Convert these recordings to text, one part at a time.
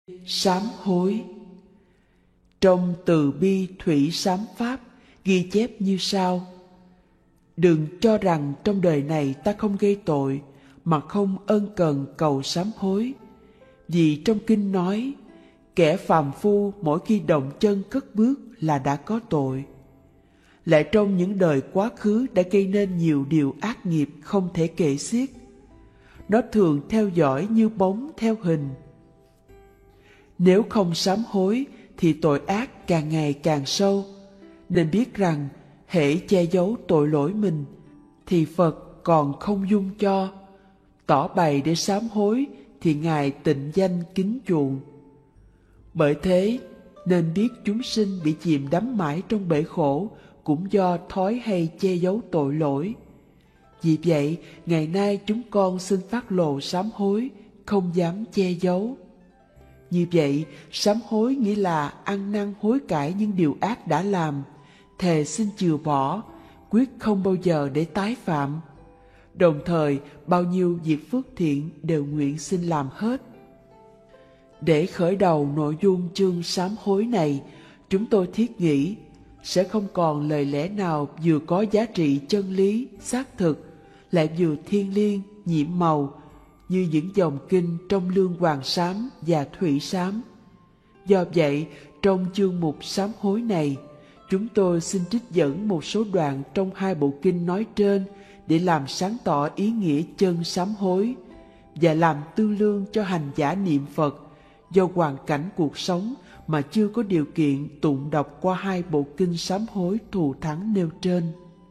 Sám hối. Trong Từ bi thủy sám pháp ghi chép như sau: đừng cho rằng trong đời này ta không gây tội mà không ân cần cầu sám hối. Vì trong kinh nói, kẻ phàm phu mỗi khi động chân cất bước là đã có tội. Lại trong những đời quá khứ đã gây nên nhiều điều ác nghiệp không thể kể xiết. Nó thường theo dõi như bóng theo hình. Nếu không sám hối thì tội ác càng ngày càng sâu. Nên biết rằng hễ che giấu tội lỗi mình thì Phật còn không dung cho. Tỏ bày để sám hối thì Ngài tịnh danh kính chuộng. Bởi thế nên biết chúng sinh bị chìm đắm mãi trong bể khổ cũng do thói hay che giấu tội lỗi. Vì vậy, ngày nay chúng con xin phát lộ sám hối, không dám che giấu. Như vậy, sám hối nghĩa là ăn năn hối cải những điều ác đã làm, thề xin chừa bỏ, quyết không bao giờ để tái phạm. Đồng thời, bao nhiêu việc phước thiện đều nguyện xin làm hết. Để khởi đầu nội dung chương sám hối này, chúng tôi thiết nghĩ sẽ không còn lời lẽ nào vừa có giá trị chân lý, xác thực, lại vừa thiêng liêng, nhiệm màu như những dòng kinh trong Lương Hoàng Sám và Thủy Sám. Do vậy, trong chương mục sám hối này, chúng tôi xin trích dẫn một số đoạn trong hai bộ kinh nói trên để làm sáng tỏ ý nghĩa chân sám hối và làm tư lương cho hành giả niệm Phật do hoàn cảnh cuộc sống mà chưa có điều kiện tụng đọc qua hai bộ kinh sám hối thù thắng nêu trên.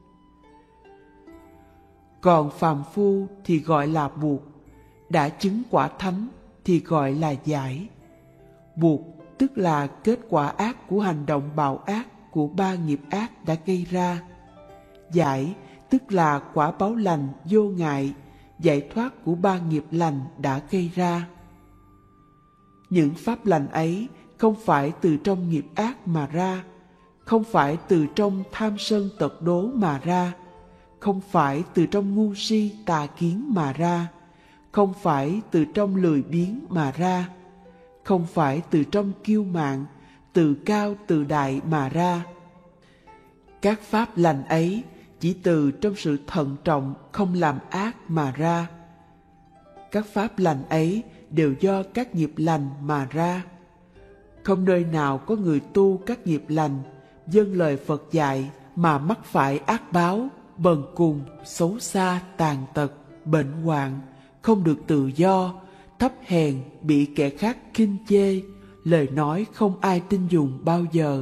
Còn phàm phu thì gọi là buộc, đã chứng quả thánh thì gọi là giải. Buộc tức là kết quả ác của hành động bạo ác của ba nghiệp ác đã gây ra. Giải tức là quả báo lành vô ngại, giải thoát của ba nghiệp lành đã gây ra. Những pháp lành ấy không phải từ trong nghiệp ác mà ra, không phải từ trong tham sân tật đố mà ra, không phải từ trong ngu si tà kiến mà ra, không phải từ trong lười biếng mà ra, không phải từ trong kiêu mạn, tự cao tự đại mà ra. Các pháp lành ấy chỉ từ trong sự thận trọng không làm ác mà ra. Các pháp lành ấy đều do các nghiệp lành mà ra. Không nơi nào có người tu các nghiệp lành, vâng lời Phật dạy mà mắc phải ác báo, bần cùng, xấu xa, tàn tật, bệnh hoạn, không được tự do, thấp hèn, bị kẻ khác khinh chê, lời nói không ai tin dùng bao giờ.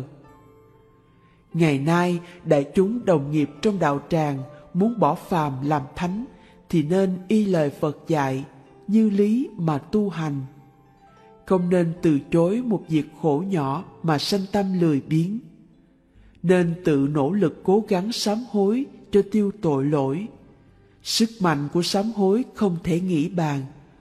Ngày nay, đại chúng đồng nghiệp trong đạo tràng muốn bỏ phàm làm thánh thì nên y lời Phật dạy, như lý mà tu hành. Không nên từ chối một việc khổ nhỏ mà sanh tâm lười biếng. Nên tự nỗ lực cố gắng sám hối cho tiêu tội lỗi. Sức mạnh của sám hối không thể nghĩ bàn.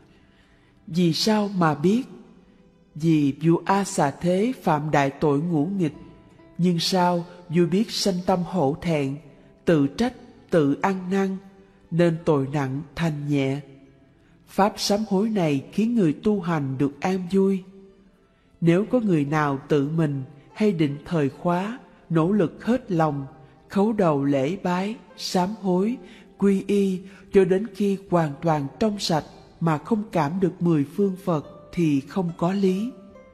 Vì sao mà biết? Vì vua A Xà Thế phạm đại tội ngũ nghịch, nhưng sao vua biết sanh tâm hổ thẹn, tự trách, tự ăn năn, nên tội nặng thành nhẹ. Pháp sám hối này khiến người tu hành được an vui. Nếu có người nào tự mình hay định thời khóa, nỗ lực hết lòng, khấu đầu lễ bái, sám hối, quy y cho đến khi hoàn toàn trong sạch mà không cảm được 10 phương Phật thì không có lý.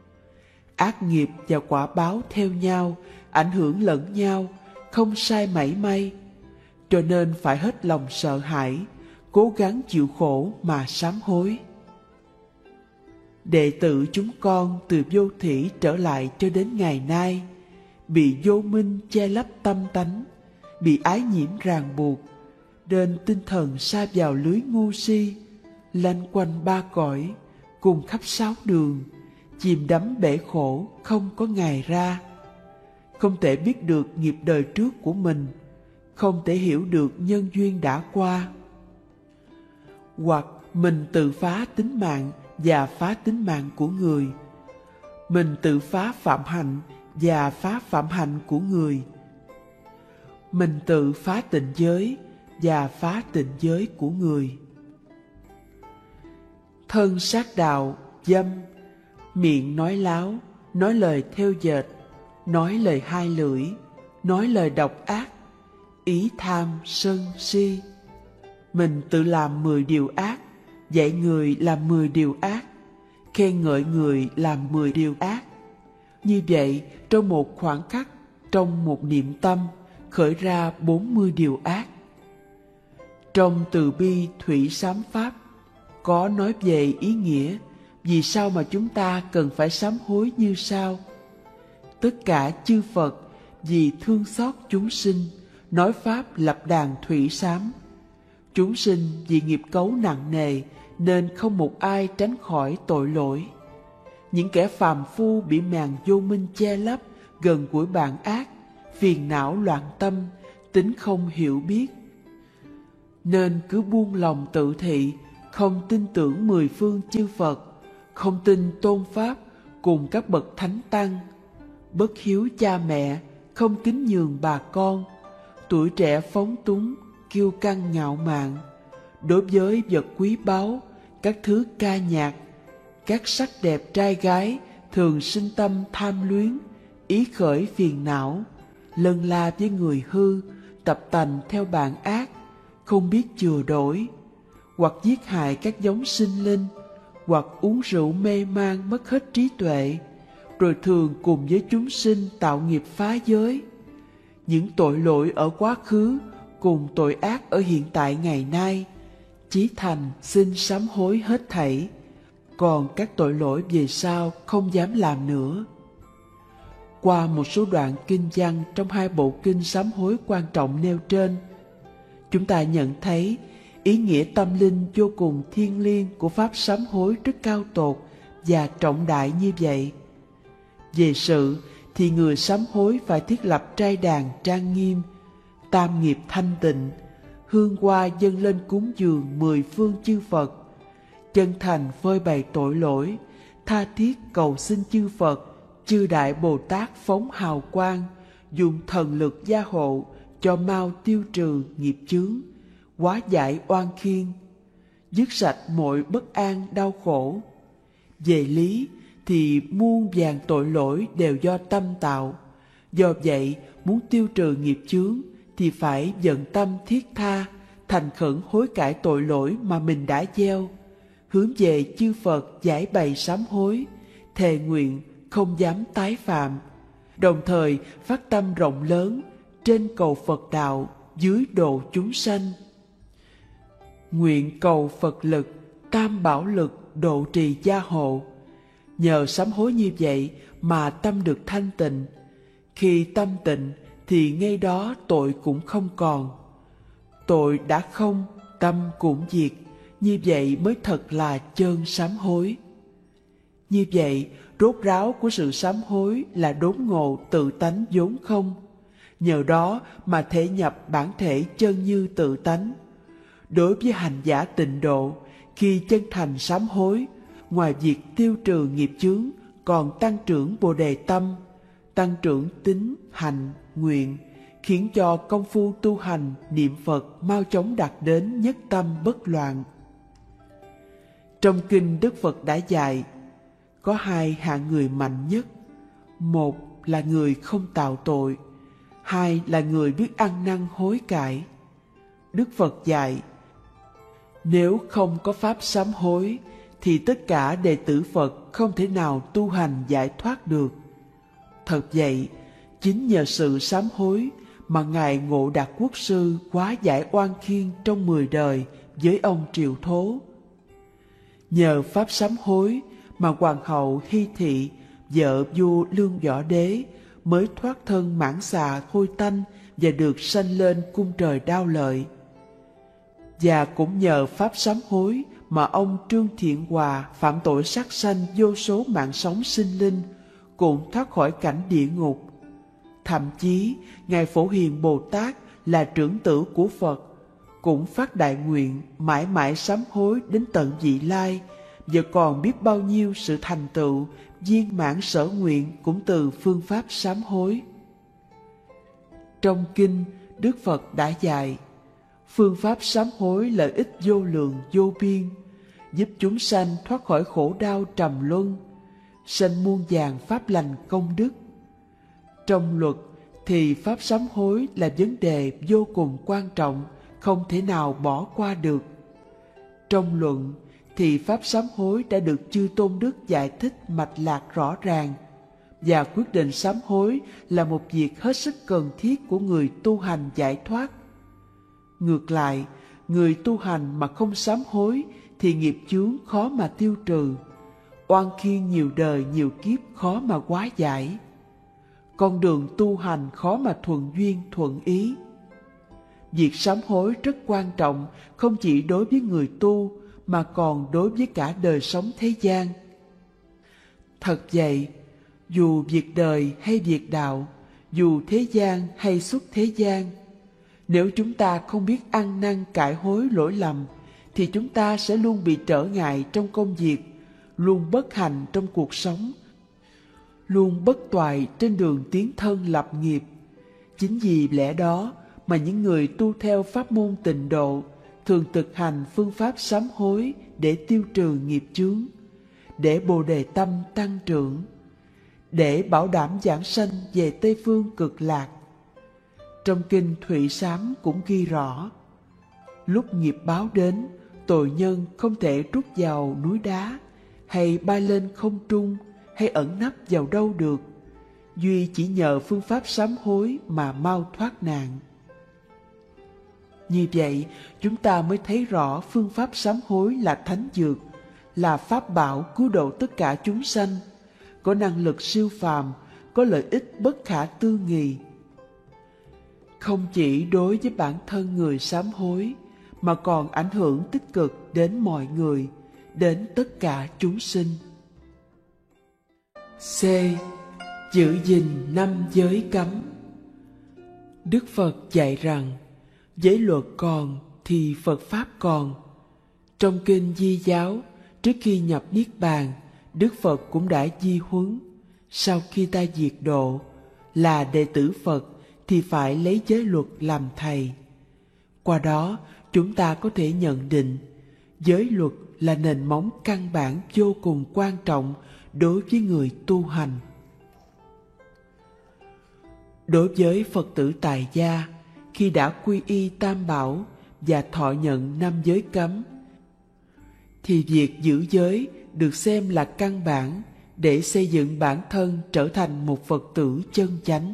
Ác nghiệp và quả báo theo nhau, ảnh hưởng lẫn nhau, không sai mảy may. Cho nên phải hết lòng sợ hãi, cố gắng chịu khổ mà sám hối. Đệ tử chúng con từ vô thỉ trở lại cho đến ngày nay, bị vô minh che lấp tâm tánh, bị ái nhiễm ràng buộc, nên tinh thần sa vào lưới ngu si, lanh quanh ba cõi, cùng khắp sáu đường, chìm đắm bể khổ không có ngày ra. Không thể biết được nghiệp đời trước của mình, không thể hiểu được nhân duyên đã qua. Hoặc mình tự phá tính mạng và phá tính mạng của người. Mình tự phá phạm hạnh và phá phạm hạnh của người. Mình tự phá tịnh giới và phá tịnh giới của người. Thân sát đạo, dâm, miệng nói láo, nói lời thêu dệt, nói lời hai lưỡi, nói lời độc ác, ý tham sân si. Mình tự làm 10 điều ác, dạy người làm 10 điều ác, khen ngợi người làm 10 điều ác. Như vậy, trong một khoảng khắc, trong một niệm tâm, khởi ra 40 điều ác. Trong từ bi thủy sám pháp, có nói về ý nghĩa vì sao mà chúng ta cần phải sám hối như sau. Tất cả chư Phật vì thương xót chúng sinh, nói pháp lập đàn thủy sám. Chúng sinh vì nghiệp cấu nặng nề nên không một ai tránh khỏi tội lỗi. Những kẻ phàm phu bị màn vô minh che lấp, gần gũi bạn ác, phiền não loạn tâm, tính không hiểu biết, nên cứ buông lòng tự thị, không tin tưởng 10 phương chư Phật, không tin tôn pháp cùng các bậc thánh tăng, bất hiếu cha mẹ, không kính nhường bà con, tuổi trẻ phóng túng, kiêu căng ngạo mạn, đối với vật quý báu, các thứ ca nhạc, các sắc đẹp trai gái thường sinh tâm tham luyến, ý khởi phiền não, lân la với người hư, tập tành theo bạn ác, không biết chừa đổi, hoặc giết hại các giống sinh linh, hoặc uống rượu mê man mất hết trí tuệ, rồi thường cùng với chúng sinh tạo nghiệp phá giới. Những tội lỗi ở quá khứ cùng tội ác ở hiện tại ngày nay, chí thành xin sám hối hết thảy, còn các tội lỗi về sau không dám làm nữa. Qua một số đoạn kinh văn trong 2 bộ kinh sám hối quan trọng nêu trên, chúng ta nhận thấy ý nghĩa tâm linh vô cùng thiêng liêng của pháp sám hối rất cao tột và trọng đại như vậy. Về sự thì người sám hối phải thiết lập trai đàn trang nghiêm, tam nghiệp thanh tịnh, hương hoa dâng lên cúng dường 10 phương chư Phật, chân thành phơi bày tội lỗi, tha thiết cầu xin chư Phật, chư Đại Bồ Tát phóng hào quang, dùng thần lực gia hộ cho mau tiêu trừ nghiệp chướng, hóa giải oan khiên, dứt sạch mọi bất an đau khổ. Về lý thì muôn vàn tội lỗi đều do tâm tạo, do vậy muốn tiêu trừ nghiệp chướng thì phải dận tâm thiết tha, thành khẩn hối cải tội lỗi mà mình đã gieo, hướng về chư Phật giải bày sám hối, thề nguyện không dám tái phạm, đồng thời phát tâm rộng lớn, trên cầu Phật đạo, dưới độ chúng sanh. Nguyện cầu Phật lực, tam bảo lực độ trì gia hộ. Nhờ sám hối như vậy mà tâm được thanh tịnh. Khi tâm tịnh thì ngay đó tội cũng không còn. Tội đã không, tâm cũng diệt. Như vậy mới thật là chân sám hối. Như vậy, rốt ráo của sự sám hối là đốn ngộ tự tánh vốn không. Nhờ đó mà thể nhập bản thể chân như tự tánh. Đối với hành giả tịnh độ, khi chân thành sám hối, ngoài việc tiêu trừ nghiệp chướng, còn tăng trưởng Bồ Đề tâm, tăng trưởng tín, hành, nguyện, khiến cho công phu tu hành, niệm Phật mau chóng đạt đến nhất tâm bất loạn. Trong kinh Đức Phật đã dạy, có 2 hạng người mạnh nhất. Một là người không tạo tội, 2 là người biết ăn năn hối cải. Đức Phật dạy, nếu không có pháp sám hối, thì tất cả đệ tử Phật không thể nào tu hành giải thoát được. Thật vậy, chính nhờ sự sám hối mà Ngài Ngộ Đạt Quốc Sư hóa giải oan khiên trong 10 đời với ông Triệu Thố. Nhờ pháp sám hối mà Hoàng hậu Hy Thị, vợ vua Lương Võ Đế, mới thoát thân mãn xà hôi tanh và được sanh lên cung trời Đao Lợi. Và cũng nhờ pháp sám hối mà ông Trương Thiện Hòa phạm tội sát sanh vô số mạng sống sinh linh, cũng thoát khỏi cảnh địa ngục. Thậm chí, Ngài Phổ Hiền Bồ Tát là trưởng tử của Phật, cũng phát đại nguyện mãi mãi sám hối đến tận vị lai, và còn biết bao nhiêu sự thành tựu, viên mãn sở nguyện cũng từ phương pháp sám hối. Trong kinh, Đức Phật đã dạy, phương pháp sám hối lợi ích vô lượng vô biên, giúp chúng sanh thoát khỏi khổ đau trầm luân. sanh muôn vàn pháp lành công đức. Trong luật thì pháp sám hối là vấn đề vô cùng quan trọng, không thể nào bỏ qua được. Trong luận thì pháp sám hối đã được Chư Tôn Đức giải thích mạch lạc rõ ràng, và quyết định sám hối là một việc hết sức cần thiết của người tu hành giải thoát. Ngược lại, người tu hành mà không sám hối thì nghiệp chướng khó mà tiêu trừ, oan khiên nhiều đời nhiều kiếp khó mà hóa giải. Con đường tu hành khó mà thuận duyên thuận ý. Việc sám hối rất quan trọng, không chỉ đối với người tu mà còn đối với cả đời sống thế gian. Thật vậy, dù việc đời hay việc đạo, dù thế gian hay xuất thế gian, nếu chúng ta không biết ăn năn cải hối lỗi lầm, thì chúng ta sẽ luôn bị trở ngại trong công việc, luôn bất hạnh trong cuộc sống, luôn bất toại trên đường tiến thân lập nghiệp. Chính vì lẽ đó mà những người tu theo pháp môn tịnh độ thường thực hành phương pháp sám hối để tiêu trừ nghiệp chướng, để bồ đề tâm tăng trưởng, để bảo đảm giảng sanh về Tây Phương Cực Lạc. Trong kinh Thụy Sám cũng ghi rõ, lúc nghiệp báo đến, tội nhân không thể trút vào núi đá, hay bay lên không trung, hay ẩn nấp vào đâu được, duy chỉ nhờ phương pháp sám hối mà mau thoát nạn. Như vậy, chúng ta mới thấy rõ phương pháp sám hối là thánh dược, là pháp bảo cứu độ tất cả chúng sanh, có năng lực siêu phàm, có lợi ích bất khả tư nghị. Không chỉ đối với bản thân người sám hối, mà còn ảnh hưởng tích cực đến mọi người, đến tất cả chúng sinh. C. Giữ gìn 5 giới cấm. Đức Phật dạy rằng, giới luật còn thì Phật Pháp còn. Trong kinh Di Giáo, trước khi nhập Niết Bàn, Đức Phật cũng đã di huấn, sau khi ta diệt độ, là đệ tử Phật thì phải lấy giới luật làm thầy. Qua đó, chúng ta có thể nhận định, giới luật là nền móng căn bản vô cùng quan trọng đối với người tu hành. Đối với Phật tử tại gia, khi đã quy y Tam Bảo và thọ nhận 5 giới cấm, thì việc giữ giới được xem là căn bản để xây dựng bản thân trở thành một Phật tử chân chánh.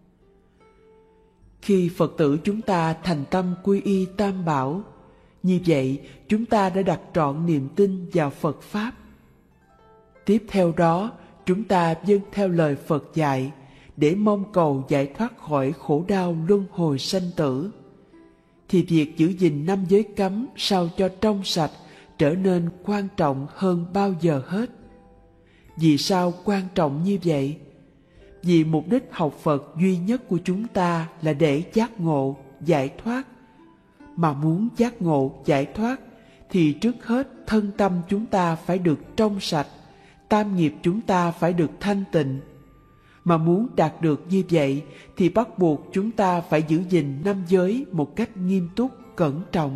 Khi Phật tử chúng ta thành tâm quy y Tam Bảo, như vậy chúng ta đã đặt trọn niềm tin vào Phật Pháp. Tiếp theo đó, chúng ta vâng theo lời Phật dạy để mong cầu giải thoát khỏi khổ đau luân hồi sanh tử, thì việc giữ gìn 5 giới cấm sao cho trong sạch trở nên quan trọng hơn bao giờ hết. Vì sao quan trọng như vậy? Vì mục đích học Phật duy nhất của chúng ta là để giác ngộ, giải thoát. Mà muốn giác ngộ, giải thoát thì trước hết thân tâm chúng ta phải được trong sạch, tam nghiệp chúng ta phải được thanh tịnh. Mà muốn đạt được như vậy thì bắt buộc chúng ta phải giữ gìn 5 giới một cách nghiêm túc, cẩn trọng.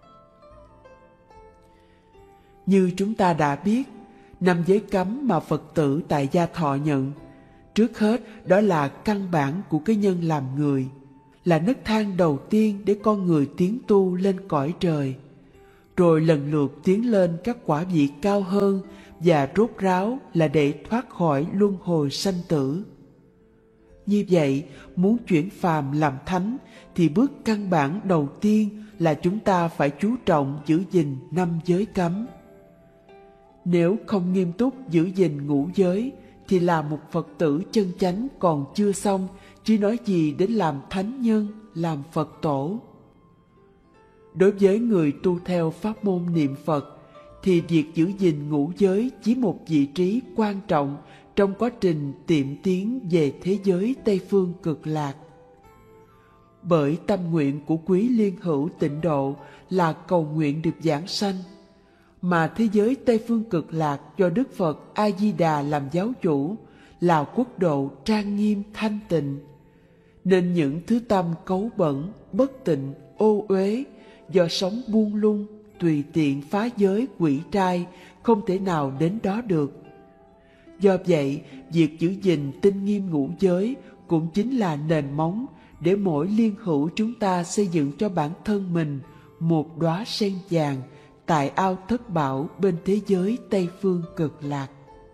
Như chúng ta đã biết, 5 giới cấm mà Phật tử tại gia thọ nhận, trước hết đó là căn bản của cái nhân làm người, là nấc thang đầu tiên để con người tiến tu lên cõi trời, rồi lần lượt tiến lên các quả vị cao hơn, và rốt ráo là để thoát khỏi luân hồi sanh tử. Như vậy, muốn chuyển phàm làm thánh thì bước căn bản đầu tiên là chúng ta phải chú trọng giữ gìn 5 giới cấm. Nếu không nghiêm túc giữ gìn ngũ giới thì là một Phật tử chân chánh còn chưa xong, chứ nói gì đến làm thánh nhân, làm Phật tổ. Đối với người tu theo pháp môn niệm Phật thì việc giữ gìn ngũ giới chiếm một vị trí quan trọng trong quá trình tiệm tiến về thế giới Tây Phương Cực Lạc. Bởi tâm nguyện của quý liên hữu tịnh độ là cầu nguyện được giảng sanh, mà thế giới Tây Phương Cực Lạc do Đức Phật A-di-đà làm giáo chủ là quốc độ trang nghiêm thanh tịnh, nên những thứ tâm cấu bẩn, bất tịnh, ô uế do sống buông lung, tùy tiện phá giới quỷ trai không thể nào đến đó được. Do vậy, việc giữ gìn tinh nghiêm ngũ giới cũng chính là nền móng để mỗi liên hữu chúng ta xây dựng cho bản thân mình một đóa sen vàng tại ao thất bảo bên thế giới Tây Phương Cực Lạc.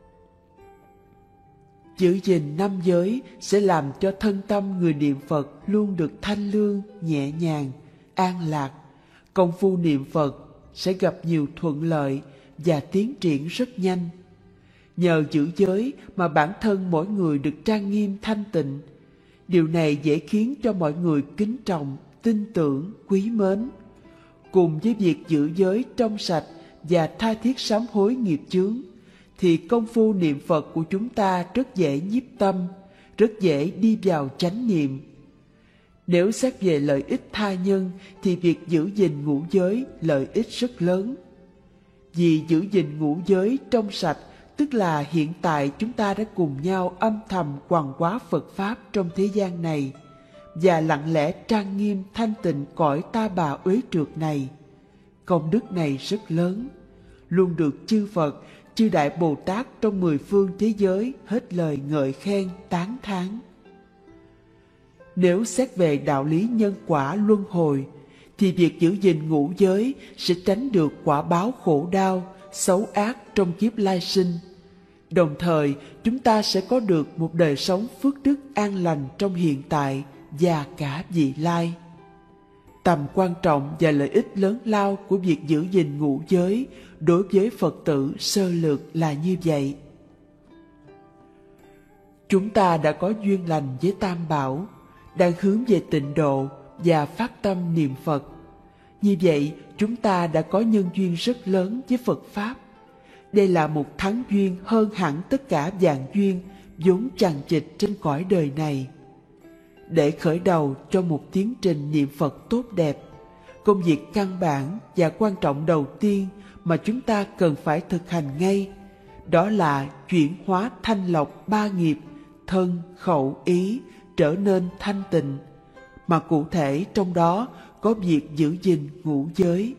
Giữ gìn 5 giới sẽ làm cho thân tâm người niệm Phật luôn được thanh lương, nhẹ nhàng, an lạc. Công phu niệm Phật sẽ gặp nhiều thuận lợi và tiến triển rất nhanh. Nhờ giữ giới mà bản thân mỗi người được trang nghiêm thanh tịnh. Điều này dễ khiến cho mọi người kính trọng, tin tưởng, quý mến. Cùng với việc giữ giới trong sạch và tha thiết sám hối nghiệp chướng, thì công phu niệm Phật của chúng ta rất dễ nhiếp tâm, rất dễ đi vào chánh niệm. Nếu xét về lợi ích tha nhân thì việc giữ gìn ngũ giới lợi ích rất lớn. Vì giữ gìn ngũ giới trong sạch, tức là hiện tại chúng ta đã cùng nhau âm thầm quằn quá Phật Pháp trong thế gian này và lặng lẽ trang nghiêm thanh tịnh cõi ta bà uế trượt này. Công đức này rất lớn, luôn được chư Phật, chư Đại Bồ Tát trong 10 phương thế giới hết lời ngợi khen, tán thán. Nếu xét về đạo lý nhân quả luân hồi, thì việc giữ gìn ngũ giới sẽ tránh được quả báo khổ đau, xấu ác trong kiếp lai sinh. Đồng thời, chúng ta sẽ có được một đời sống phước đức an lành trong hiện tại và cả vị lai. Tầm quan trọng và lợi ích lớn lao của việc giữ gìn ngũ giới đối với Phật tử sơ lược là như vậy. Chúng ta đã có duyên lành với Tam Bảo, đang hướng về tịnh độ và phát tâm niệm Phật. Như vậy, chúng ta đã có nhân duyên rất lớn với Phật Pháp. Đây là một thắng duyên hơn hẳn tất cả vạn duyên vốn chằng chịt trên cõi đời này. Để khởi đầu cho một tiến trình niệm Phật tốt đẹp, công việc căn bản và quan trọng đầu tiên mà chúng ta cần phải thực hành ngay, đó là chuyển hóa thanh lọc 3 nghiệp thân, khẩu, ý trở nên thanh tịnh, mà cụ thể trong đó có việc giữ gìn ngũ giới.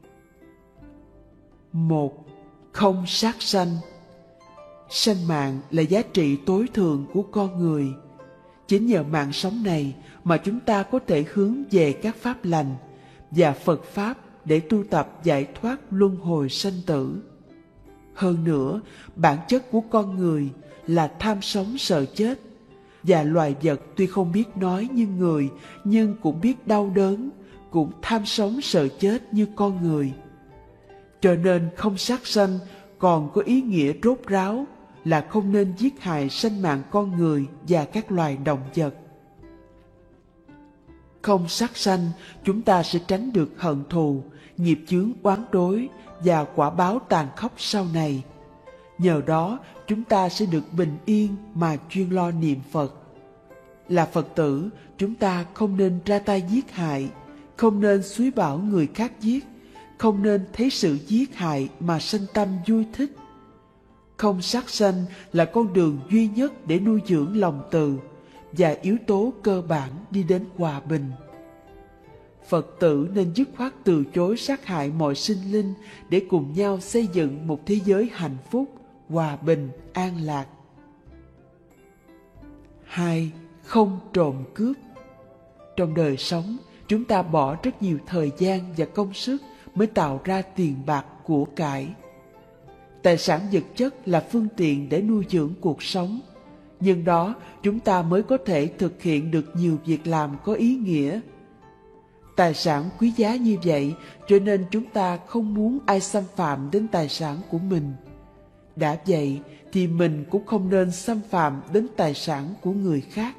1. Không sát sanh. Sanh mạng là giá trị tối thượng của con người. Chính nhờ mạng sống này mà chúng ta có thể hướng về các pháp lành và Phật Pháp để tu tập giải thoát luân hồi sanh tử. Hơn nữa, bản chất của con người là tham sống sợ chết, và loài vật tuy không biết nói như người nhưng cũng biết đau đớn, cũng tham sống sợ chết như con người. Cho nên không sát sanh còn có ý nghĩa rốt ráo là không nên giết hại sanh mạng con người và các loài động vật. Không sát sanh, chúng ta sẽ tránh được hận thù, nghiệp chướng oán đối và quả báo tàn khốc sau này. Nhờ đó, chúng ta sẽ được bình yên mà chuyên lo niệm Phật. Là Phật tử, chúng ta không nên ra tay giết hại, không nên xúi bảo người khác giết, không nên thấy sự giết hại mà sanh tâm vui thích. Không sát sanh là con đường duy nhất để nuôi dưỡng lòng từ và yếu tố cơ bản đi đến hòa bình. Phật tử nên dứt khoát từ chối sát hại mọi sinh linh để cùng nhau xây dựng một thế giới hạnh phúc, hòa bình, an lạc. 2. Không trộm cướp. Trong đời sống, chúng ta bỏ rất nhiều thời gian và công sức mới tạo ra tiền bạc của cải. Tài sản vật chất là phương tiện để nuôi dưỡng cuộc sống, nhưng đó chúng ta mới có thể thực hiện được nhiều việc làm có ý nghĩa. Tài sản quý giá như vậy, cho nên chúng ta không muốn ai xâm phạm đến tài sản của mình. Đã vậy thì mình cũng không nên xâm phạm đến tài sản của người khác.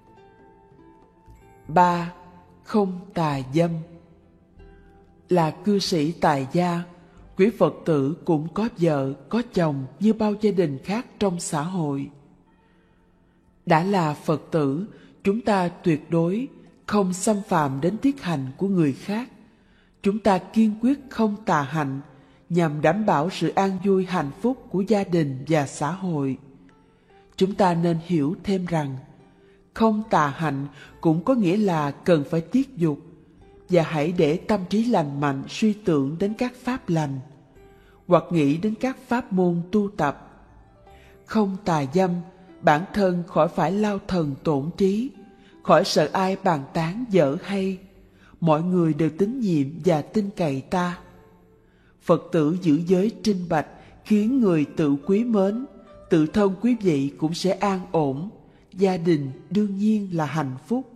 3. Không tà dâm. Là cư sĩ tại gia, quý Phật tử cũng có vợ, có chồng như bao gia đình khác trong xã hội. Đã là Phật tử, chúng ta tuyệt đối không xâm phạm đến tiết hạnh của người khác. Chúng ta kiên quyết không tà hạnh nhằm đảm bảo sự an vui hạnh phúc của gia đình và xã hội. Chúng ta nên hiểu thêm rằng, không tà hạnh cũng có nghĩa là cần phải tiết dục, và hãy để tâm trí lành mạnh suy tưởng đến các pháp lành, hoặc nghĩ đến các pháp môn tu tập. không tà dâm, bản thân khỏi phải lao thần tổn trí, khỏi sợ ai bàn tán dở hay. Mọi người đều tín nhiệm và tin cậy ta. Phật tử giữ giới trinh bạch khiến người tự quý mến, tự thân quý vị cũng sẽ an ổn, gia đình đương nhiên là hạnh phúc.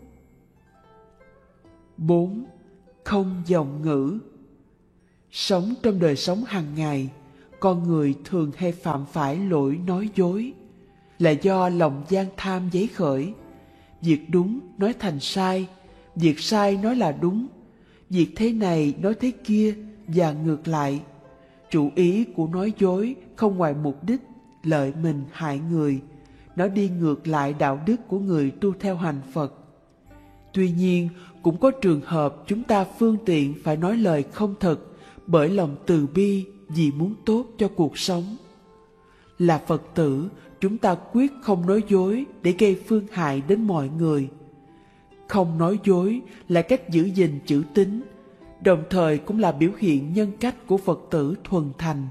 4. Không vọng ngữ. Sống trong đời sống hàng ngày, con người thường hay phạm phải lỗi nói dối, là do lòng gian tham giấy khởi. Việc đúng nói thành sai, việc sai nói là đúng, việc thế này nói thế kia và ngược lại. Chủ ý của nói dối không ngoài mục đích lợi mình hại người, nó đi ngược lại đạo đức của người tu theo hành Phật. Tuy nhiên, cũng có trường hợp chúng ta phương tiện phải nói lời không thật bởi lòng từ bi vì muốn tốt cho cuộc sống. Là Phật tử, chúng ta quyết không nói dối để gây phương hại đến mọi người. Không nói dối là cách giữ gìn chữ tín, đồng thời cũng là biểu hiện nhân cách của Phật tử thuần thành.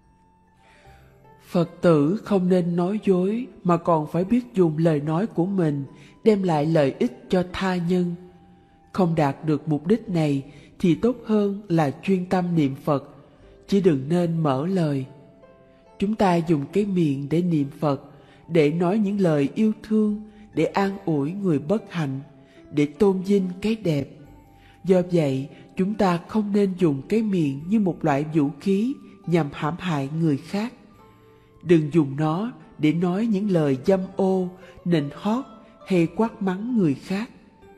Phật tử không nên nói dối mà còn phải biết dùng lời nói của mình đem lại lợi ích cho tha nhân. Không đạt được mục đích này thì tốt hơn là chuyên tâm niệm Phật, chứ đừng nên mở lời. Chúng ta dùng cái miệng để niệm Phật, để nói những lời yêu thương, để an ủi người bất hạnh, để tôn vinh cái đẹp. Do vậy, chúng ta không nên dùng cái miệng như một loại vũ khí nhằm hãm hại người khác. Đừng dùng nó để nói những lời dâm ô, nịnh hót hay quát mắng người khác.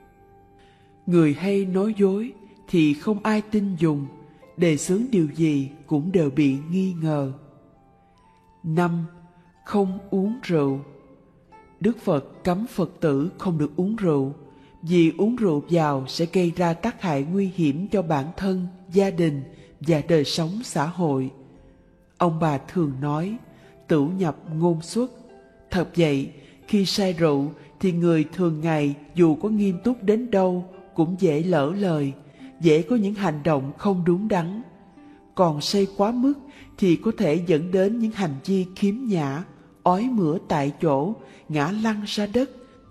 Người hay nói dối thì không ai tin dùng, đề xướng điều gì cũng đều bị nghi ngờ. 5. Không uống rượu. Đức Phật cấm Phật tử không được uống rượu, vì uống rượu vào sẽ gây ra tác hại nguy hiểm cho bản thân, gia đình và đời sống xã hội. Ông bà thường nói, tửu nhập ngôn xuất. Thật vậy, khi say rượu thì người thường ngày dù có nghiêm túc đến đâu cũng dễ lỡ lời, dễ có những hành động không đúng đắn. Còn say quá mức thì có thể dẫn đến những hành vi khiếm nhã, ói mửa tại chỗ, ngã lăn ra đất.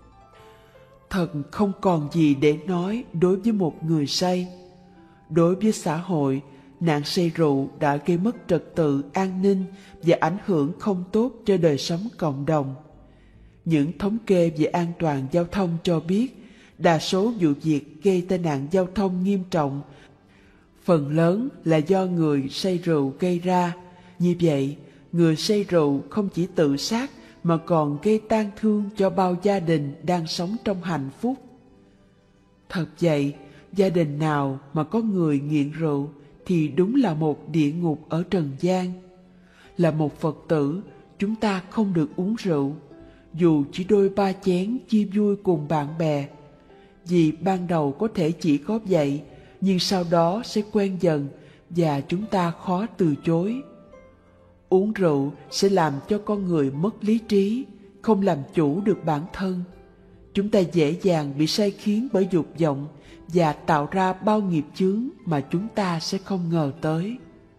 Thật không còn gì để nói đối với một người say. Đối với xã hội, nạn say rượu đã gây mất trật tự an ninh và ảnh hưởng không tốt cho đời sống cộng đồng. Những thống kê về an toàn giao thông cho biết, đa số vụ việc gây tai nạn giao thông nghiêm trọng phần lớn là do người say rượu gây ra. Như vậy, người say rượu không chỉ tự sát mà còn gây tang thương cho bao gia đình đang sống trong hạnh phúc. Thật vậy, gia đình nào mà có người nghiện rượu thì đúng là một địa ngục ở trần gian. Là một Phật tử, chúng ta không được uống rượu, dù chỉ đôi ba chén chia vui cùng bạn bè. Vì ban đầu có thể chỉ có vậy, nhưng sau đó sẽ quen dần và chúng ta khó từ chối. Uống rượu sẽ làm cho con người mất lý trí, không làm chủ được bản thân. Chúng ta dễ dàng bị sai khiến bởi dục vọng và tạo ra bao nghiệp chướng mà chúng ta sẽ không ngờ tới.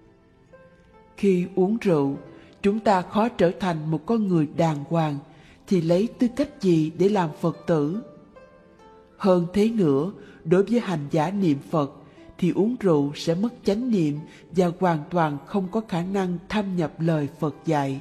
Khi uống rượu, chúng ta khó trở thành một con người đàng hoàng, thì lấy tư cách gì để làm Phật tử? Hơn thế nữa, đối với hành giả niệm Phật, thì uống rượu sẽ mất chánh niệm và hoàn toàn không có khả năng thâm nhập lời Phật dạy.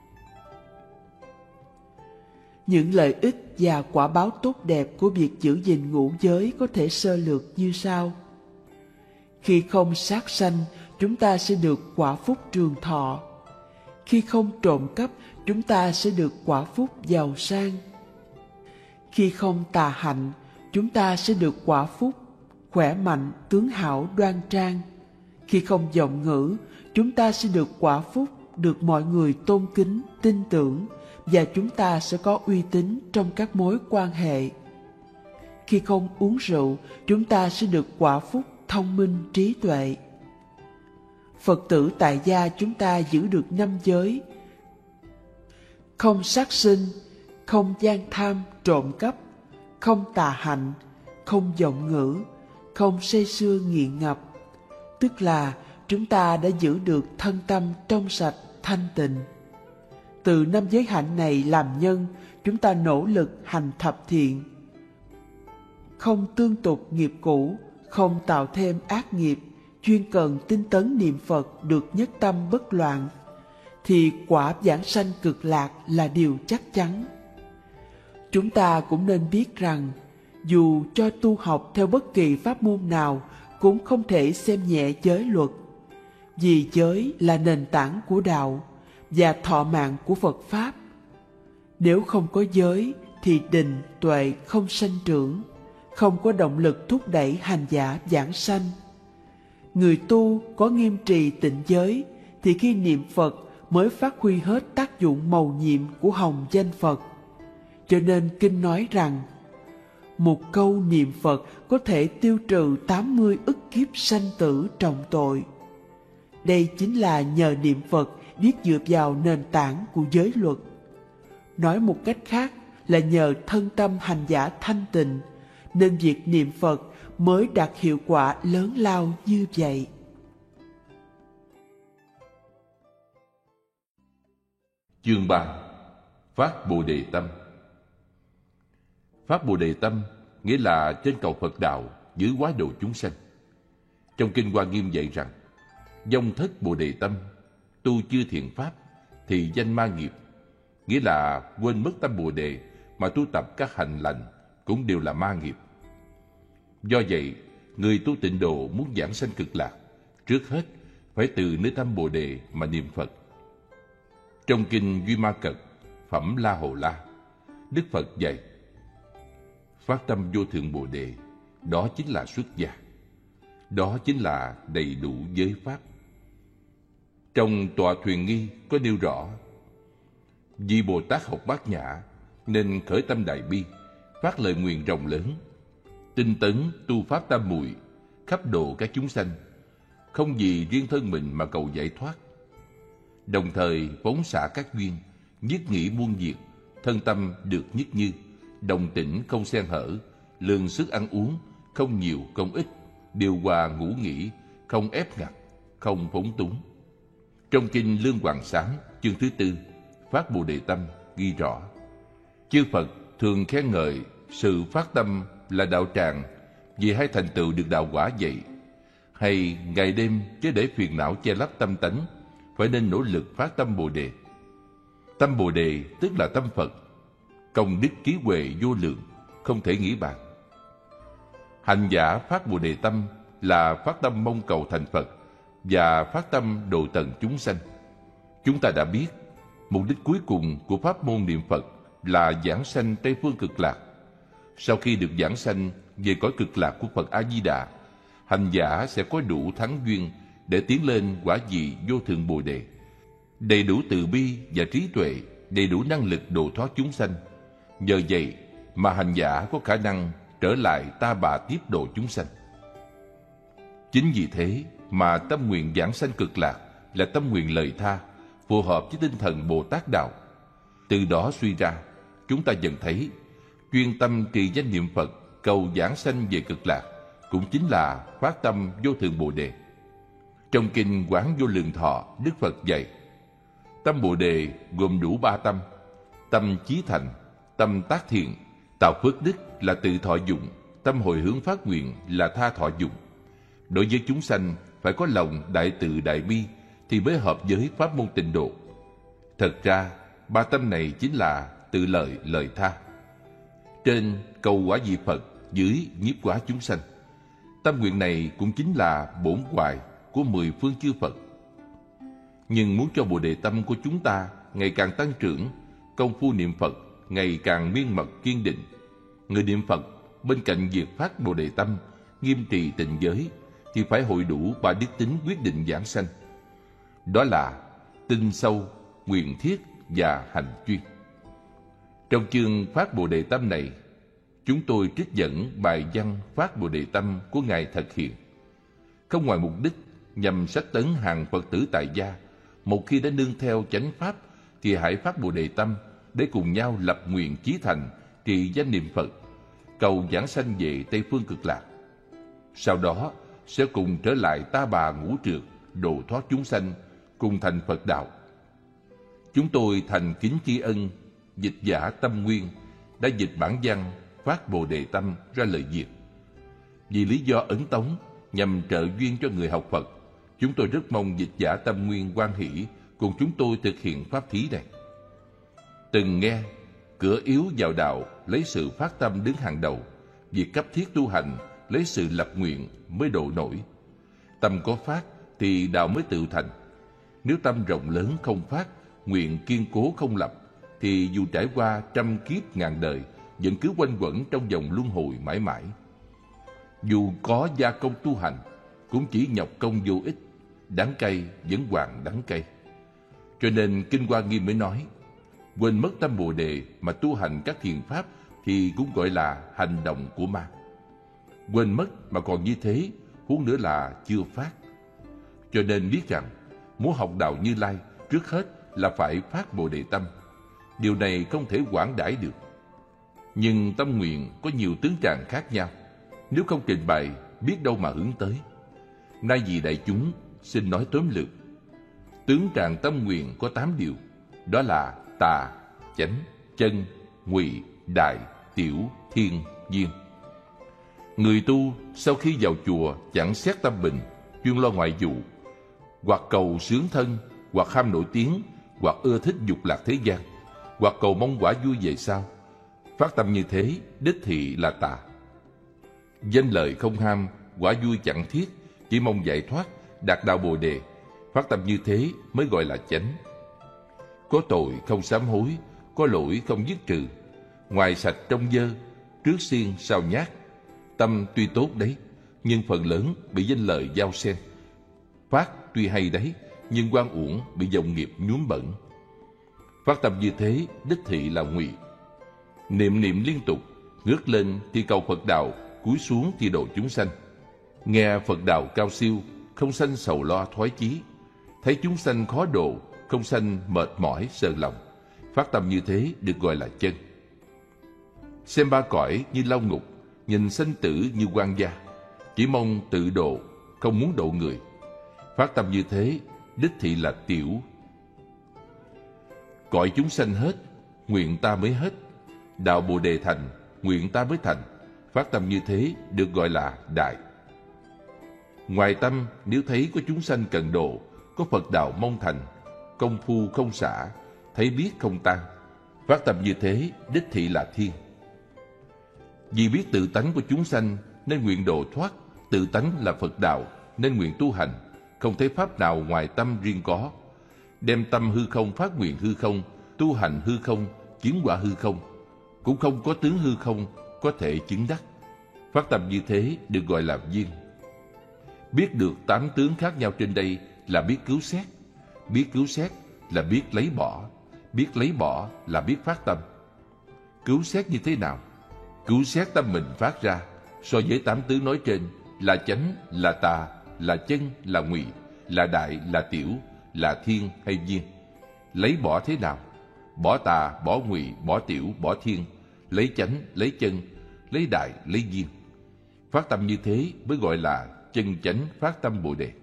Những lợi ích và quả báo tốt đẹp của việc giữ gìn ngũ giới có thể sơ lược như sau. Khi không sát sanh, chúng ta sẽ được quả phúc trường thọ. Khi không trộm cắp, chúng ta sẽ được quả phúc giàu sang. Khi không tà hạnh, chúng ta sẽ được quả phúc khỏe mạnh, tướng hảo, đoan trang. Khi không vọng ngữ, chúng ta sẽ được quả phúc được mọi người tôn kính, tin tưởng, và chúng ta sẽ có uy tín trong các mối quan hệ. Khi không uống rượu, chúng ta sẽ được quả phúc thông minh, trí tuệ. Phật tử tại gia chúng ta giữ được 5 giới: không sát sinh, không gian tham, trộm cắp, không tà hạnh, không vọng ngữ, không say sưa nghiện ngập. Tức là chúng ta đã giữ được thân tâm trong sạch, thanh tịnh. từ năm giới hạnh này làm nhân, chúng ta nỗ lực hành thập thiện, không tương tục nghiệp cũ, không tạo thêm ác nghiệp, chuyên cần tinh tấn niệm Phật được nhất tâm bất loạn, thì quả vãng sanh cực lạc là điều chắc chắn. Chúng ta cũng nên biết rằng, dù cho tu học theo bất kỳ pháp môn nào cũng không thể xem nhẹ giới luật, vì giới là nền tảng của đạo và thọ mạng của Phật Pháp. Nếu không có giới thì định, tuệ không sanh trưởng, không có động lực thúc đẩy hành giả vãng sanh. Người tu có nghiêm trì tịnh giới thì khi niệm Phật mới phát huy hết tác dụng mầu nhiệm của hồng danh Phật. Cho nên kinh nói rằng, một câu niệm Phật có thể tiêu trừ 80 ức kiếp sanh tử trọng tội. Đây chính là nhờ niệm Phật biết dựa vào nền tảng của giới luật. Nói một cách khác là nhờ thân tâm hành giả thanh tịnh, nên việc niệm Phật mới đạt hiệu quả lớn lao như vậy. Chương 3. Phát Bồ Đề Tâm. Phát Bồ Đề Tâm nghĩa là trên cầu Phật đạo, dưới hóa độ chúng sanh. Trong Kinh Hoa Nghiêm dạy rằng, vong thất Bồ Đề Tâm, tu chư thiện pháp, thì danh ma nghiệp, nghĩa là quên mất tâm Bồ Đề mà tu tập các hành lành cũng đều là ma nghiệp. Do vậy, người tu tịnh độ muốn vãng sanh cực lạc, trước hết phải từ nơi tâm Bồ Đề mà niệm Phật. Trong Kinh Duy Ma Cật, Phẩm La Hầu La, Đức Phật dạy, phát tâm vô thượng Bồ Đề, đó chính là xuất gia, đó chính là đầy đủ giới pháp. Trong Tọa Thuyền Nghi có nêu rõ, vì Bồ Tát học Bát Nhã nên khởi tâm đại bi, phát lời nguyện rộng lớn, tinh tấn tu pháp tam muội, khắp độ các chúng sanh, không vì riêng thân mình mà cầu giải thoát. Đồng thời phóng xả các duyên, nhất nghĩ muôn việc, thân tâm được nhất như, đồng tĩnh không xen hở, lương sức ăn uống, không nhiều không ít, điều hòa ngủ nghỉ, không ép ngặt, không phóng túng. Trong Kinh Lương Hoàng Sám, chương thứ 4, Phát Bồ Đề Tâm ghi rõ, chư Phật thường khen ngợi sự phát tâm là đạo tràng vì hay thành tựu được đạo quả vậy, hay ngày đêm chớ để phiền não che lấp tâm tánh, phải nên nỗ lực phát tâm Bồ Đề. Tâm Bồ Đề tức là tâm Phật, công đức trí huệ vô lượng, không thể nghĩ bàn. Hành giả phát Bồ Đề Tâm là phát tâm mong cầu thành Phật và phát tâm độ tận chúng sanh. Chúng ta đã biết, mục đích cuối cùng của pháp môn niệm Phật là giảng sanh Tây phương cực lạc. Sau khi được giảng sanh về cõi cực lạc của Phật A-di-đà, hành giả sẽ có đủ thắng duyên để tiến lên quả vị vô thượng Bồ Đề, đầy đủ từ bi và trí tuệ, đầy đủ năng lực độ thoát chúng sanh. Nhờ vậy mà hành giả có khả năng trở lại ta bà tiếp độ chúng sanh. Chính vì thế mà tâm nguyện giảng sanh cực lạc là tâm nguyện lời tha, phù hợp với tinh thần Bồ Tát đạo. Từ đó suy ra, chúng ta dần thấy chuyên tâm trì danh niệm Phật cầu giảng sanh về cực lạc cũng chính là phát tâm vô thượng Bồ Đề. Trong Kinh Quán Vô Lượng Thọ, Đức Phật dạy, tâm Bồ Đề gồm đủ 3 tâm: tâm chí thành, tâm tác thiện, tạo phước đức là tự thọ dụng, tâm hồi hướng phát nguyện là tha thọ dụng. Đối với chúng sanh phải có lòng đại từ đại bi thì mới hợp với pháp môn tịnh độ. Thật ra 3 tâm này chính là tự lợi, lợi tha. Trên cầu quả vị Phật, dưới nhiếp hóa chúng sanh. Tâm nguyện này cũng chính là bổn hoài của 10 phương chư Phật. Nhưng muốn cho Bồ Đề Tâm của chúng ta ngày càng tăng trưởng, công phu niệm Phật ngày càng miên mật kiên định, người niệm Phật bên cạnh việc phát Bồ Đề Tâm, nghiêm trì tịnh giới thì phải hội đủ 3 đức tính quyết định giảng sanh. Đó là tin sâu, nguyện thiết và hành chuyên. Trong chương Phát Bồ Đề Tâm này, chúng tôi trích dẫn bài văn Phát Bồ Đề Tâm của Ngài Thật Hiền. Không ngoài mục đích nhằm sách tấn hàng Phật tử tại gia, một khi đã nương theo chánh pháp thì hãy phát Bồ Đề Tâm để cùng nhau lập nguyện chí thành, trì danh niệm Phật, cầu giảng sanh về Tây phương cực lạc. Sau đó sẽ cùng trở lại ta bà ngũ trược, độ thoát chúng sanh, cùng thành Phật đạo. chúng tôi thành kính tri ân dịch giả Tâm Nguyên đã dịch bản văn Phát Bồ Đề Tâm ra lời Việt. Vì lý do ấn tống nhằm trợ duyên cho người học Phật, chúng tôi rất mong dịch giả Tâm Nguyên hoan hỷ cùng chúng tôi thực hiện pháp thí này. Từng nghe, cửa yếu vào đạo lấy sự phát tâm đứng hàng đầu, việc cấp thiết tu hành lấy sự lập nguyện mới độ nổi. Tâm có phát thì đạo mới tự thành. Nếu tâm rộng lớn không phát, nguyện kiên cố không lập, thì dù trải qua trăm kiếp ngàn đời, vẫn cứ quanh quẩn trong vòng luân hồi mãi mãi. Dù có gia công tu hành, cũng chỉ nhọc công vô ích, đắng cay vẫn hoàn đắng cay. Cho nên Kinh Hoa Nghiêm mới nói, quên mất tâm Bồ Đề mà tu hành các thiền pháp thì cũng gọi là hành động của ma. Quên mất mà còn như thế, huống nữa là chưa phát. Cho nên biết rằng, muốn học đạo Như Lai, trước hết là phải phát Bồ Đề tâm. Điều này không thể quảng đãi được. Nhưng tâm nguyện có nhiều tướng trạng khác nhau, nếu không trình bày, biết đâu mà hướng tới. Nay vì đại chúng, xin nói tóm lược. Tướng trạng tâm nguyện có 8 điều, đó là tà, chánh, chân, ngụy, đại, tiểu, thiên, viên. Người tu sau khi vào chùa chẳng xét tâm bình, chuyên lo ngoại vụ, hoặc cầu sướng thân, hoặc ham nổi tiếng, hoặc ưa thích dục lạc thế gian, hoặc cầu mong quả vui về sau. Phát tâm như thế, đích thị là tà. Danh lợi không ham, quả vui chẳng thiết, chỉ mong giải thoát, đạt đạo Bồ Đề. Phát tâm như thế mới gọi là chánh. Có tội không sám hối, có lỗi không dứt trừ, ngoài sạch trong dơ, trước xiên sau nhát. Tâm tuy tốt đấy, nhưng phần lớn bị danh lợi giao xen. Phát tuy hay đấy, nhưng oan uổng bị dòng nghiệp nhuốm bẩn. Phát tâm như thế, đích thị là ngụy. Niệm niệm liên tục, ngước lên thì cầu Phật đạo, cúi xuống thì độ chúng sanh. Nghe Phật đạo cao siêu, không sanh sầu lo thoái chí. Thấy chúng sanh khó độ, không sanh mệt mỏi sờn lòng. Phát tâm như thế được gọi là chân. Xem ba cõi như lao ngục, nhìn sanh tử như quan gia, chỉ mong tự độ, không muốn độ người. Phát tâm như thế, đích thị là tiểu. Cõi chúng sanh hết, nguyện ta mới hết. Đạo Bồ Đề thành, nguyện ta mới thành. Phát tâm như thế được gọi là đại. Ngoài tâm, nếu thấy có chúng sanh cần độ, có Phật đạo mong thành, công phu không xả, thấy biết không tan. Phát tâm như thế, đích thị là thiên. Vì biết tự tánh của chúng sanh nên nguyện độ thoát, tự tánh là Phật đạo nên nguyện tu hành, không thấy pháp nào ngoài tâm riêng có. Đem tâm hư không phát nguyện hư không, tu hành hư không, chứng quả hư không, cũng không có tướng hư không có thể chứng đắc. Phát tâm như thế được gọi là viên. Biết được 8 tướng khác nhau trên đây là biết cứu xét. Biết cứu xét là biết lấy bỏ. Biết lấy bỏ là biết phát tâm. Cứu xét như thế nào? Cứu xét tâm mình phát ra so với 8 tướng nói trên là chánh, là tà, là chân, là ngụy, là đại, là tiểu, là thiên hay viên. Lấy bỏ thế nào? Bỏ tà, bỏ ngụy, bỏ tiểu, bỏ thiên, lấy chánh, lấy chân, lấy đại, lấy viên. Phát tâm như thế mới gọi là chân chánh phát tâm Bồ Đề.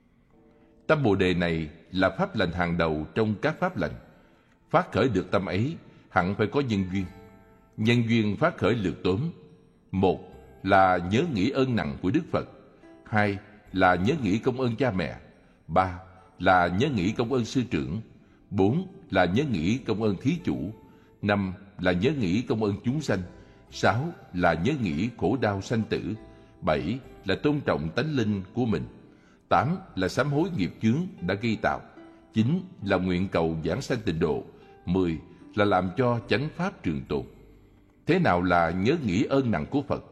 Tâm Bồ Đề này là pháp lành hàng đầu trong các pháp lành. Phát khởi được tâm ấy hẳn phải có nhân duyên. Nhân duyên phát khởi lược tóm. 1 là nhớ nghĩ ơn nặng của Đức Phật. 2 là nhớ nghĩ công ơn cha mẹ. 3 là nhớ nghĩ công ơn sư trưởng. 4 là nhớ nghĩ công ơn thí chủ. 5 là nhớ nghĩ công ơn chúng sanh. 6 là nhớ nghĩ khổ đau sanh tử. 7 là tôn trọng tánh linh của mình. 8 là sám hối nghiệp chướng đã gây tạo. 9 là nguyện cầu giảng sanh tịnh độ. 10 là làm cho chánh pháp trường tồn. Thế nào là nhớ nghĩ ơn nặng của Phật?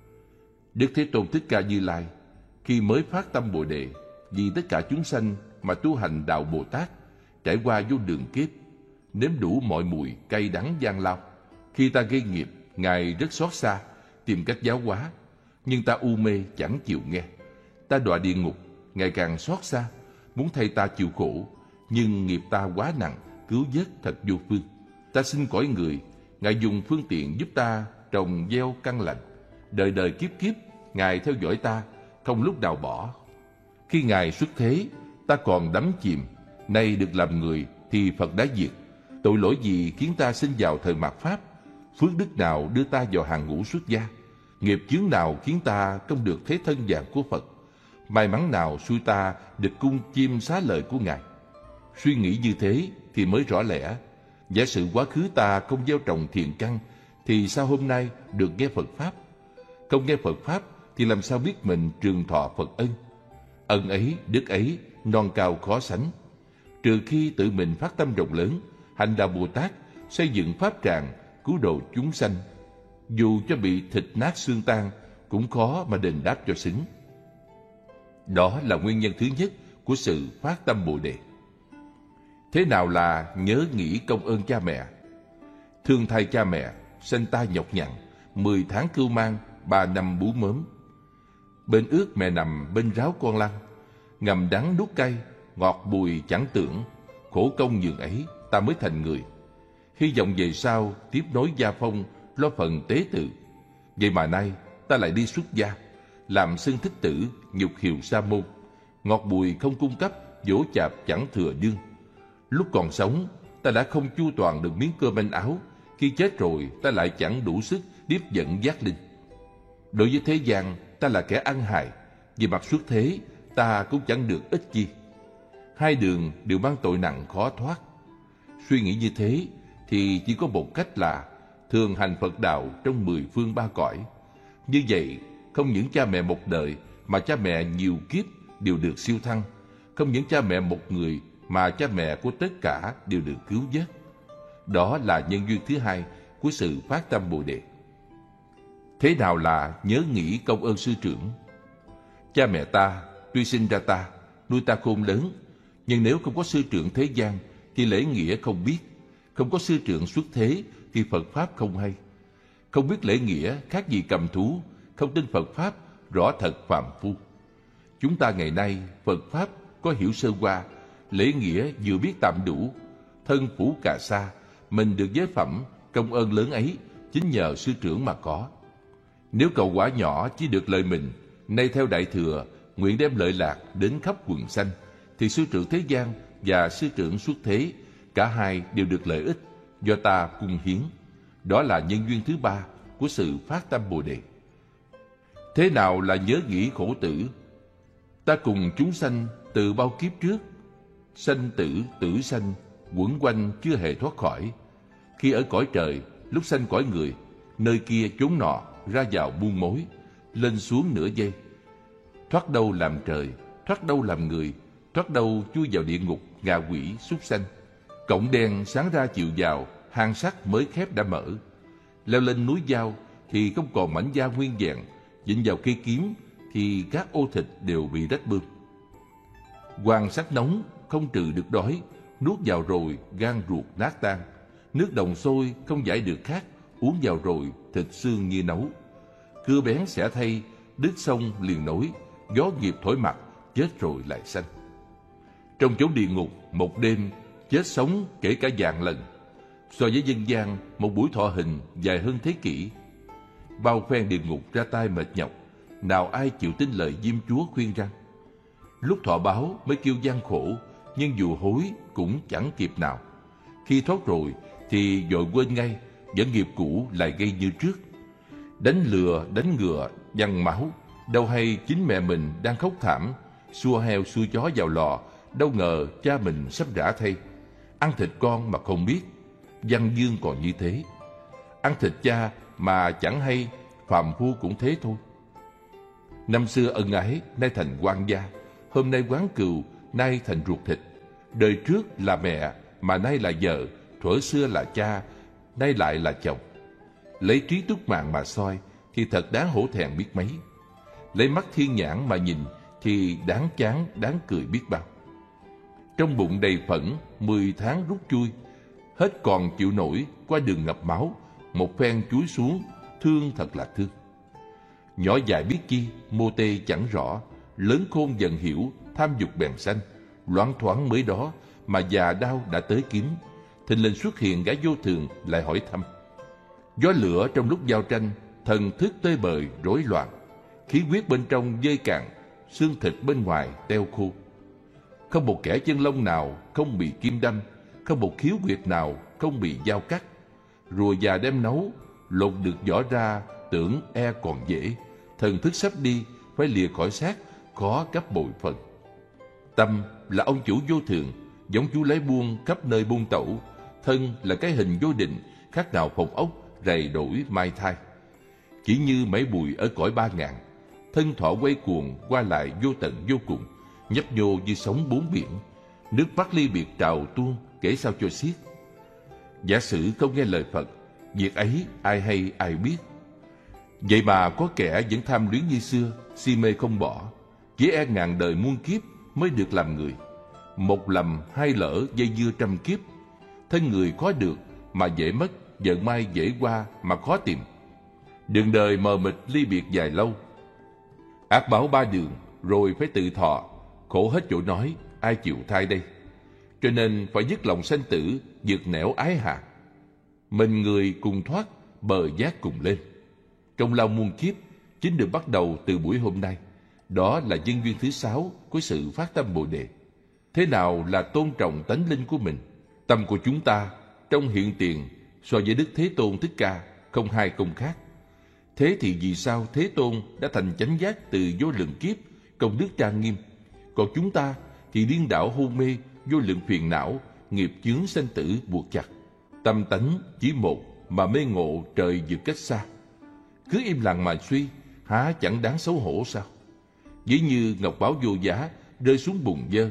Đức Thế Tôn Thích Ca Như Lai khi mới phát tâm Bồ Đề vì tất cả chúng sanh mà tu hành đạo Bồ Tát, trải qua vô đường kiếp, nếm đủ mọi mùi cay đắng gian lao. Khi ta gây nghiệp, Ngài rất xót xa, tìm cách giáo hóa, nhưng ta u mê chẳng chịu nghe. Ta đọa địa ngục, ngày càng xót xa, muốn thay ta chịu khổ, nhưng nghiệp ta quá nặng, cứu vớt thật vô phương. Ta xin cõi người, Ngài dùng phương tiện giúp ta trồng gieo căn lành. Đời đời kiếp kiếp, Ngài theo dõi ta, không lúc nào bỏ. Khi Ngài xuất thế, ta còn đắm chìm, nay được làm người, thì Phật đã diệt. Tội lỗi gì khiến ta sinh vào thời mạt Pháp? Phước đức nào đưa ta vào hàng ngũ xuất gia? Nghiệp chướng nào khiến ta không được thế thân vàng của Phật? May mắn nào xui ta được cung chiêm xá lợi của Ngài? Suy nghĩ như thế thì mới rõ lẽ. Giả sử quá khứ ta không gieo trồng thiện căn, thì sao hôm nay được nghe Phật Pháp? Không nghe Phật Pháp thì làm sao biết mình trường thọ Phật ân? Ân ấy, đức ấy, non cao khó sánh. Trừ khi tự mình phát tâm rộng lớn, hành đạo Bồ Tát, xây dựng pháp tràng, cứu độ chúng sanh, dù cho bị thịt nát xương tan, cũng khó mà đền đáp cho xứng. Đó là nguyên nhân thứ nhất của sự phát tâm Bồ Đề. Thế nào là nhớ nghĩ công ơn cha mẹ? Thương thay cha mẹ, sanh ta nhọc nhằn, 10 tháng cưu mang, 3 năm bú mớm. Bên ướt mẹ nằm, bên ráo con lăn, ngầm đắng nuốt cay, ngọt bùi chẳng tưởng, khổ công nhường ấy, ta mới thành người. Hy vọng về sau tiếp nối gia phong, lo phần tế tự. Vậy mà nay ta lại đi xuất gia, làm xưng thích tử, nhục hiều sa môn. Ngọt bùi không cung cấp, dỗ chạp chẳng thừa đương. Lúc còn sống, ta đã không chu toàn được miếng cơm manh áo. Khi chết rồi, ta lại chẳng đủ sức tiếp dẫn giác linh. Đối với thế gian, ta là kẻ ăn hại. Về mặt xuất thế, ta cũng chẳng được ích chi. Hai đường đều mang tội nặng khó thoát. Suy nghĩ như thế thì chỉ có một cách là thường hành Phật đạo trong 10 phương 3 cõi. Như vậy, không những cha mẹ một đời mà cha mẹ nhiều kiếp đều được siêu thăng. Không những cha mẹ một người mà cha mẹ của tất cả đều được cứu vớt. Đó là nhân duyên thứ hai của sự phát tâm Bồ Đề. Thế nào là nhớ nghĩ công ơn sư trưởng? Cha mẹ ta tuy sinh ra ta, nuôi ta khôn lớn, nhưng nếu không có sư trưởng thế gian thì lễ nghĩa không biết. Không có sư trưởng xuất thế thì Phật Pháp không hay. Không biết lễ nghĩa khác gì cầm thú, không tin Phật Pháp rõ thật phàm phu. Chúng ta ngày nay Phật Pháp có hiểu sơ qua, lễ nghĩa vừa biết tạm đủ, thân phủ cà sa, mình được giới phẩm, công ơn lớn ấy chính nhờ sư trưởng mà có. Nếu cầu quả nhỏ chỉ được lợi mình, nay theo Đại Thừa nguyện đem lợi lạc đến khắp quần sanh, thì sư trưởng thế gian và sư trưởng xuất thế, cả hai đều được lợi ích do ta cung hiến. Đó là nhân duyên thứ ba của sự phát tâm Bồ Đề. Thế nào là nhớ nghĩ khổ tử? Ta cùng chúng sanh từ bao kiếp trước, sanh tử tử sanh, quẩn quanh chưa hề thoát khỏi. Khi ở cõi trời, lúc sanh cõi người, nơi kia chốn nọ, ra vào buôn mối, lên xuống nửa giây. Thoát đâu làm trời, thoát đâu làm người, thoát đâu chui vào địa ngục, ngạ quỷ, súc sanh. Cổng đen sáng ra chiều vào, hang sắt mới khép đã mở. Leo lên núi Dao thì không còn mảnh da nguyên vẹn, vịnh vào cây kiếm thì các ô thịt đều bị rách bươm. Quan sát nóng không trừ được đói, nuốt vào rồi gan ruột nát tan. Nước đồng sôi không giải được khát, uống vào rồi thịt xương như nấu. Cưa bén xẻ thay, đứt sông liền nối, gió nghiệp thổi mặt, chết rồi lại sanh. Trong chốn địa ngục một đêm, chết sống kể cả vạn lần. So với dân gian, một buổi thọ hình dài hơn thế kỷ. Bao phen địa ngục ra tay mệt nhọc, nào ai chịu tin lời Diêm Chúa khuyên răn. Lúc thọ báo mới kêu gian khổ, nhưng dù hối cũng chẳng kịp nào. Khi thoát rồi thì vội quên ngay, vẫn nghiệp cũ lại gây như trước. Đánh lừa, đánh ngựa, văng máu, đâu hay chính mẹ mình đang khóc thảm, xua heo xua chó vào lò, đâu ngờ cha mình sắp rã thay. Ăn thịt con mà không biết, văn dương còn như thế. Ăn thịt cha mà chẳng hay, phàm phu cũng thế thôi. Năm xưa ân ái, nay thành quan gia. Hôm nay quán cừu, nay thành ruột thịt. Đời trước là mẹ, mà nay là vợ. Thuở xưa là cha, nay lại là chồng. Lấy trí túc mạng mà soi thì thật đáng hổ thẹn biết mấy. Lấy mắt thiên nhãn mà nhìn thì đáng chán, đáng cười biết bao. Trong bụng đầy phẫn, 10 tháng rút chui, hết còn chịu nổi, qua đường ngập máu, một phen chúi xuống, thương thật là thương. Nhỏ dại biết chi, mô tê chẳng rõ, lớn khôn dần hiểu, tham dục bèn sanh. Loáng thoáng mới đó mà già đau đã tới kiếm, thình lình xuất hiện gã vô thường lại hỏi thăm. Gió lửa trong lúc giao tranh, thần thức tơi bời rối loạn, khí huyết bên trong dơi cạn, xương thịt bên ngoài teo khô. Không một kẻ chân lông nào không bị kim đâm, không một khiếu huyệt nào không bị dao cắt. Rùa già đem nấu, lột được vỏ ra, tưởng còn dễ. Thần thức sắp đi, phải lìa khỏi xác, khó gấp bội phần. Tâm là ông chủ vô thường, giống chú lái buôn khắp nơi buôn tẩu. Thân là cái hình vô định, khác nào phòng ốc rầy đổi mai thai. Chỉ như mấy bụi ở cõi 3000, thân thọ quay cuồng qua lại vô tận vô cùng, nhấp nhô như sóng bốn biển. Nước mắt ly biệt trào tuôn, kể sao cho xiết. Giả sử không nghe lời Phật, việc ấy ai hay ai biết. Vậy mà có kẻ vẫn tham luyến như xưa, si mê không bỏ, chỉ e ngàn đời muôn kiếp mới được làm người. Một lầm hai lỡ dây dưa trăm kiếp, thân người có được mà dễ mất, vận may dễ qua mà khó tìm. Đường đời mờ mịt ly biệt dài lâu, ác báo ba đường rồi phải tự thọ, khổ hết chỗ nói, ai chịu thay đây. Cho nên phải dứt lòng sanh tử, vượt nẻo ái hạ. Mình người cùng thoát, bờ giác cùng lên. Công lao muôn kiếp chính được bắt đầu từ buổi hôm nay. Đó là nhân duyên thứ 6 của sự phát tâm Bồ Đề. Thế nào là tôn trọng tánh linh của mình? Tâm của chúng ta trong hiện tiền so với Đức Thế Tôn Thích Ca không hai không khác. Thế thì vì sao Thế Tôn đã thành chánh giác từ vô lượng kiếp, công đức trang nghiêm? Còn chúng ta thì điên đảo hôn mê, vô lượng phiền não, nghiệp chướng sanh tử buộc chặt. Tâm tánh chỉ một mà mê ngộ trời vượt cách xa. Cứ im lặng mà suy, há chẳng đáng xấu hổ sao? Ví như ngọc báu vô giá rơi xuống bùn dơ,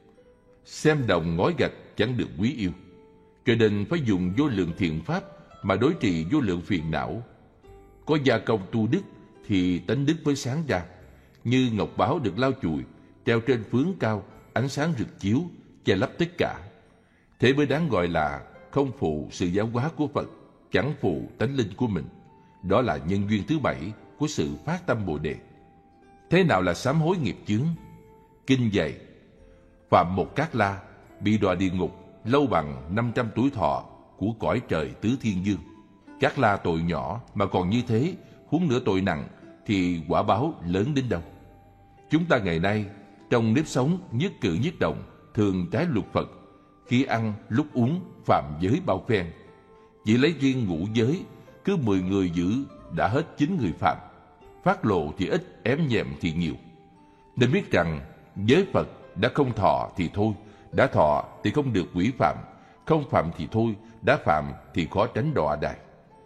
xem đồng ngói gạch chẳng được quý yêu. Cho nên phải dùng vô lượng thiện pháp mà đối trị vô lượng phiền não. Có gia công tu đức thì tánh đức mới sáng ra, như ngọc báu được lau chùi, treo trên phướng cao, ánh sáng rực chiếu, che lấp tất cả. Thế mới đáng gọi là không phụ sự giáo hóa của Phật, chẳng phụ tánh linh của mình. Đó là nhân duyên thứ 7 của sự phát tâm Bồ Đề. Thế nào là sám hối nghiệp chướng? Kinh dạy, phạm một Cát La bị đọa địa ngục lâu bằng 500 tuổi thọ của cõi trời tứ thiên dương. Cát La tội nhỏ mà còn như thế, huống nữa tội nặng thì quả báo lớn đến đâu. Chúng ta ngày nay trong nếp sống nhất cử nhất động thường trái luật Phật, khi ăn lúc uống phạm giới bao phen. Chỉ lấy riêng ngũ giới, cứ 10 người giữ đã hết 9 người phạm. Phát lộ thì ít, ém nhẹm thì nhiều. Nên biết rằng giới Phật đã không thọ thì thôi, đã thọ thì không được quỷ phạm, không phạm thì thôi, đã phạm thì khó tránh đọa đài.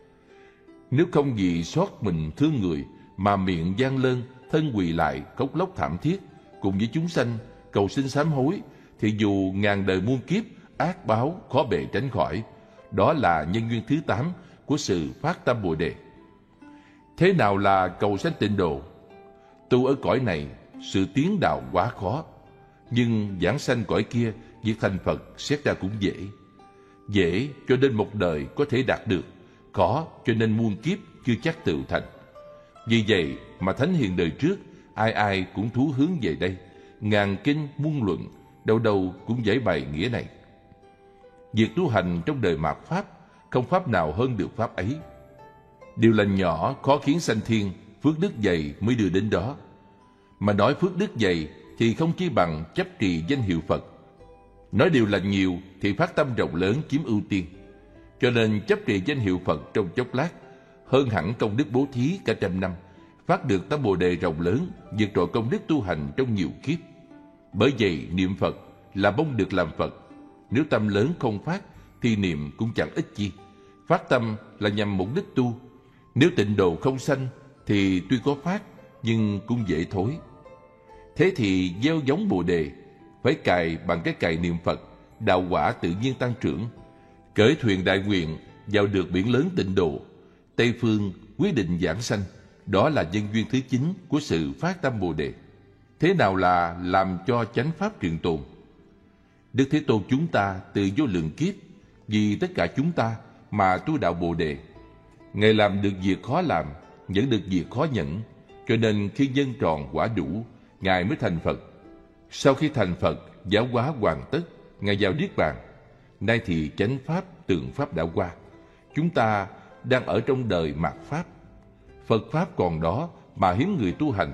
Nếu không vì xót mình thương người mà miệng gian lơn, thân quỳ lại khóc lóc thảm thiết cùng với chúng sanh cầu xin sám hối, thì dù ngàn đời muôn kiếp ác báo khó bề tránh khỏi. Đó là nhân duyên thứ 8 của sự phát tâm Bồ Đề. Thế nào là cầu sanh tịnh độ? Tu ở cõi này sự tiến đạo quá khó, nhưng giảng sanh cõi kia, việc thành Phật xét ra cũng dễ. Dễ cho nên một đời có thể đạt được, khó cho nên muôn kiếp chưa chắc tự thành. Vì vậy mà thánh hiền đời trước ai ai cũng thú hướng về đây, ngàn kinh muôn luận, đâu đâu cũng giải bày nghĩa này. Việc tu hành trong đời mạt pháp, không pháp nào hơn được pháp ấy. Điều lành nhỏ khó khiến sanh thiên, phước đức dày mới đưa đến đó. Mà nói phước đức dày thì không chi bằng chấp trì danh hiệu Phật. Nói điều lành nhiều thì phát tâm rộng lớn chiếm ưu tiên. Cho nên chấp trì danh hiệu Phật trong chốc lát hơn hẳn công đức bố thí cả trăm năm, phát được tâm Bồ Đề rộng lớn, vượt trội công đức tu hành trong nhiều kiếp. Bởi vậy niệm Phật là mong được làm Phật. Nếu tâm lớn không phát thì niệm cũng chẳng ích chi. Phát tâm là nhằm mục đích tu. Nếu tịnh độ không sanh thì tuy có phát nhưng cũng dễ thối. Thế thì gieo giống Bồ Đề phải cài bằng cái cài niệm Phật, đạo quả tự nhiên tăng trưởng. Cởi thuyền đại nguyện vào được biển lớn tịnh độ, Tây phương quyết định giảng sanh. Đó là nhân duyên thứ 9 của sự phát tâm Bồ Đề. Thế nào là làm cho chánh pháp trường tồn? Đức Thế Tôn chúng ta từ vô lượng kiếp vì tất cả chúng ta mà tu đạo Bồ Đề. Ngài làm được việc khó làm, nhẫn được việc khó nhẫn, cho nên khi nhân tròn quả đủ, Ngài mới thành Phật. Sau khi thành Phật, giáo hóa hoàn tất, Ngài vào Niết Bàn. Nay thì chánh pháp, tường pháp đã qua. Chúng ta đang ở trong đời mạt pháp. Phật pháp còn đó mà hiếm người tu hành.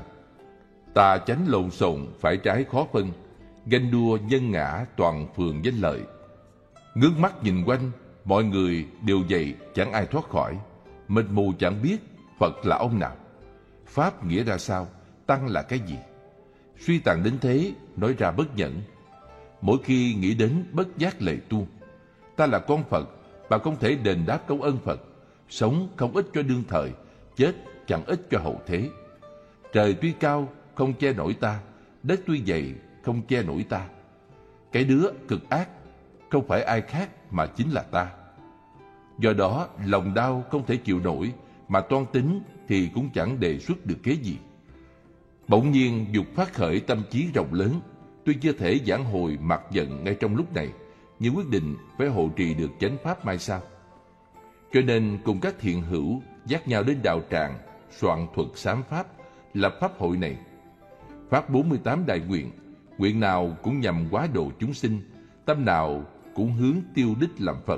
Tà chánh lộn xộn, phải trái khó phân, ganh đua nhân ngã toàn phường danh lợi. Ngước mắt nhìn quanh, mọi người đều vậy, chẳng ai thoát khỏi. Mịt mù chẳng biết Phật là ông nào, Pháp nghĩa ra sao, Tăng là cái gì. Suy tàn đến thế, nói ra bất nhẫn. Mỗi khi nghĩ đến bất giác lệ tuôn. Ta là con Phật, bà không thể đền đáp công ơn Phật. Sống không ích cho đương thời, chết chẳng ích cho hậu thế. Trời tuy cao, không che nổi ta, đất tuy dày, không che nổi ta. Cái đứa cực ác, không phải ai khác mà chính là ta. Do đó, lòng đau không thể chịu nổi, mà toan tính thì cũng chẳng đề xuất được kế gì. Bỗng nhiên dục phát khởi tâm trí rộng lớn, tuy chưa thể vãn hồi mặc giận ngay trong lúc này, nhưng quyết định phải hộ trì được chánh pháp mai sau. Cho nên cùng các thiện hữu dắt nhau đến đạo tràng, soạn thuật sám pháp, lập pháp hội này. Phát 48 đại nguyện, nguyện nào cũng nhằm hóa độ chúng sinh, tâm nào cũng hướng tiêu đích làm Phật.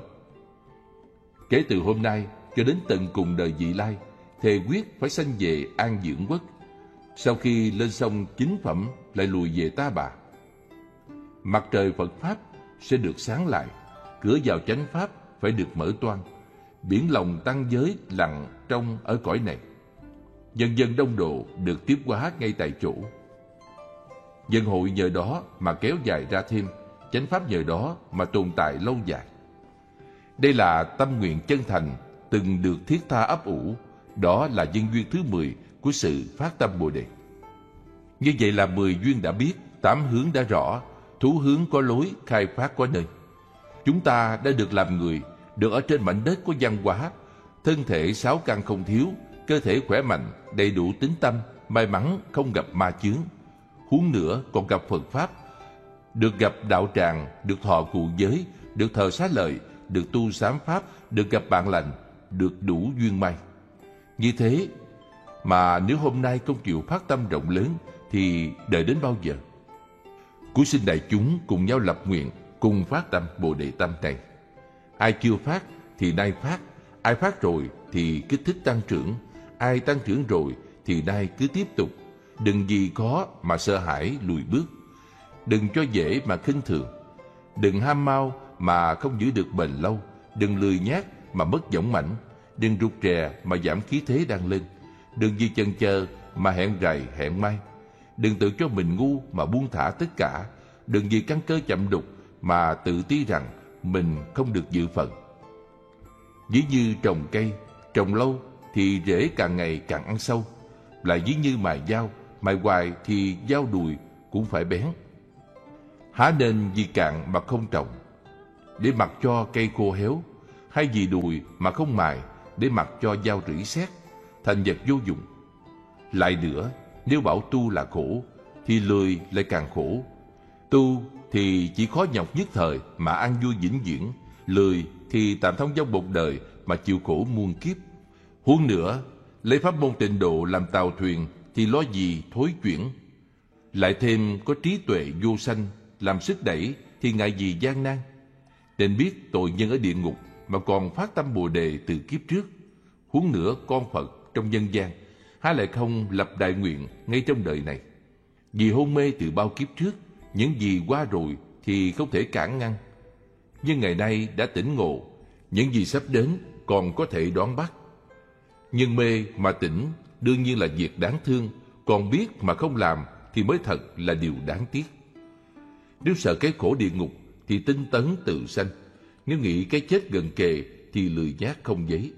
Kể từ hôm nay cho đến tận cùng đời vị lai, thề quyết phải sanh về An Dưỡng Quốc. Sau khi lên sông chính phẩm lại lùi về Ta Bà. Mặt trời Phật Pháp sẽ được sáng lại, cửa vào chánh Pháp phải được mở toang, biển lòng tăng giới lặng trong ở cõi này. Dần dần đông độ được tiếp hóa ngay tại chỗ. Dân hội nhờ đó mà kéo dài ra thêm, chánh Pháp nhờ đó mà tồn tại lâu dài. Đây là tâm nguyện chân thành từng được thiết tha ấp ủ, đó là nhân duyên thứ 10 của sự phát tâm Bồ Đề. Như vậy là 10 duyên đã biết, 8 hướng đã rõ, thú hướng có lối, khai phát có nơi. Chúng ta đã được làm người, được ở trên mảnh đất có văn hóa, thân thể 6 căn không thiếu, cơ thể khỏe mạnh, đầy đủ tín tâm, may mắn không gặp ma chướng. Huống nữa còn gặp Phật Pháp, được gặp đạo tràng, được thọ cụ giới, được thờ xá lợi, được tu sám Pháp, được gặp bạn lành, được đủ duyên may. Như thế mà nếu hôm nay không chịu phát tâm rộng lớn thì đợi đến bao giờ? Cúi xin đại chúng cùng nhau lập nguyện, cùng phát tâm Bồ Đề tâm này. Ai chưa phát thì nay phát, ai phát rồi thì kích thích tăng trưởng, ai tăng trưởng rồi thì nay cứ tiếp tục. Đừng vì khó mà sợ hãi lùi bước, đừng cho dễ mà khinh thường, đừng ham mau mà không giữ được bền lâu, đừng lười nhác mà mất dũng mãnh, đừng rụt rè mà giảm khí thế đang lên, đừng vì chần chờ mà hẹn rày hẹn mai, đừng tự cho mình ngu mà buông thả tất cả, đừng vì căn cơ chậm đục mà tự ti rằng mình không được dự phận. Ví như trồng cây, trồng lâu thì rễ càng ngày càng ăn sâu, lại ví như mài dao, mài hoài thì dao đùi cũng phải bén. Há nên vì cạn mà không trồng, để mặc cho cây khô héo, hay vì đùi mà không mài, để mặc cho dao rỉ sét, thành vật vô dụng. Lại nữa, nếu bảo tu là khổ, thì lười lại càng khổ. Tu thì chỉ khó nhọc nhất thời mà ăn vui vĩnh viễn, lười thì tạm thông dong một đời mà chịu khổ muôn kiếp. Huống nữa, lấy pháp môn tịnh độ làm tàu thuyền thì lo gì thối chuyển. Lại thêm có trí tuệ vô sanh làm sức đẩy thì ngại gì gian nan. Nên biết tội nhân ở địa ngục mà còn phát tâm Bồ Đề từ kiếp trước. Huống nữa con Phật trong nhân gian, há lại không lập đại nguyện ngay trong đời này. Vì hôn mê từ bao kiếp trước, những gì qua rồi thì không thể cản ngăn. Nhưng ngày nay đã tỉnh ngộ, những gì sắp đến còn có thể đoán bắt. Nhưng mê mà tỉnh đương nhiên là việc đáng thương, còn biết mà không làm thì mới thật là điều đáng tiếc. Nếu sợ cái khổ địa ngục thì tinh tấn tự sanh, nếu nghĩ cái chết gần kề thì lười nhác không giấy.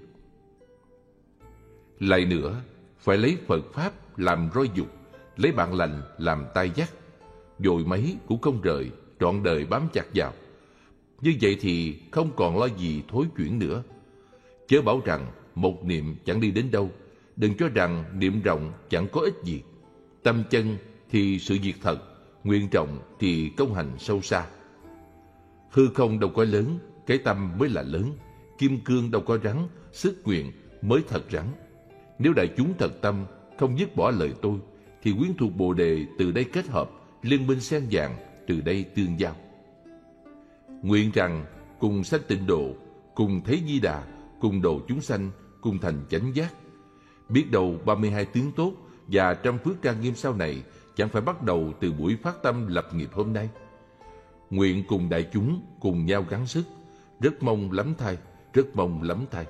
Lại nữa, phải lấy Phật Pháp làm roi dục, lấy bạn lành làm tay dắt, dội mấy cũng không rời, trọn đời bám chặt vào. Như vậy thì không còn lo gì thối chuyển nữa. Chớ bảo rằng một niệm chẳng đi đến đâu, đừng cho rằng niệm rộng chẳng có ích gì. Tâm chân thì sự việc thật, nguyện trọng thì công hành sâu xa. Hư không đâu có lớn, cái tâm mới là lớn. Kim cương đâu có rắn, sức nguyện mới thật rắn. Nếu đại chúng thật tâm, không dứt bỏ lời tôi, thì quyến thuộc Bồ Đề từ đây kết hợp, liên minh sen vàng từ đây tương giao. Nguyện rằng cùng sanh tịnh độ, cùng thấy Di Đà, cùng độ chúng sanh, cùng thành chánh giác. Biết đâu 32 tướng tốt và trăm phước trang nghiêm sau này chẳng phải bắt đầu từ buổi phát tâm lập nghiệp hôm nay. Nguyện cùng đại chúng cùng nhau gắng sức, rất mong lắm thay, rất mong lắm thay.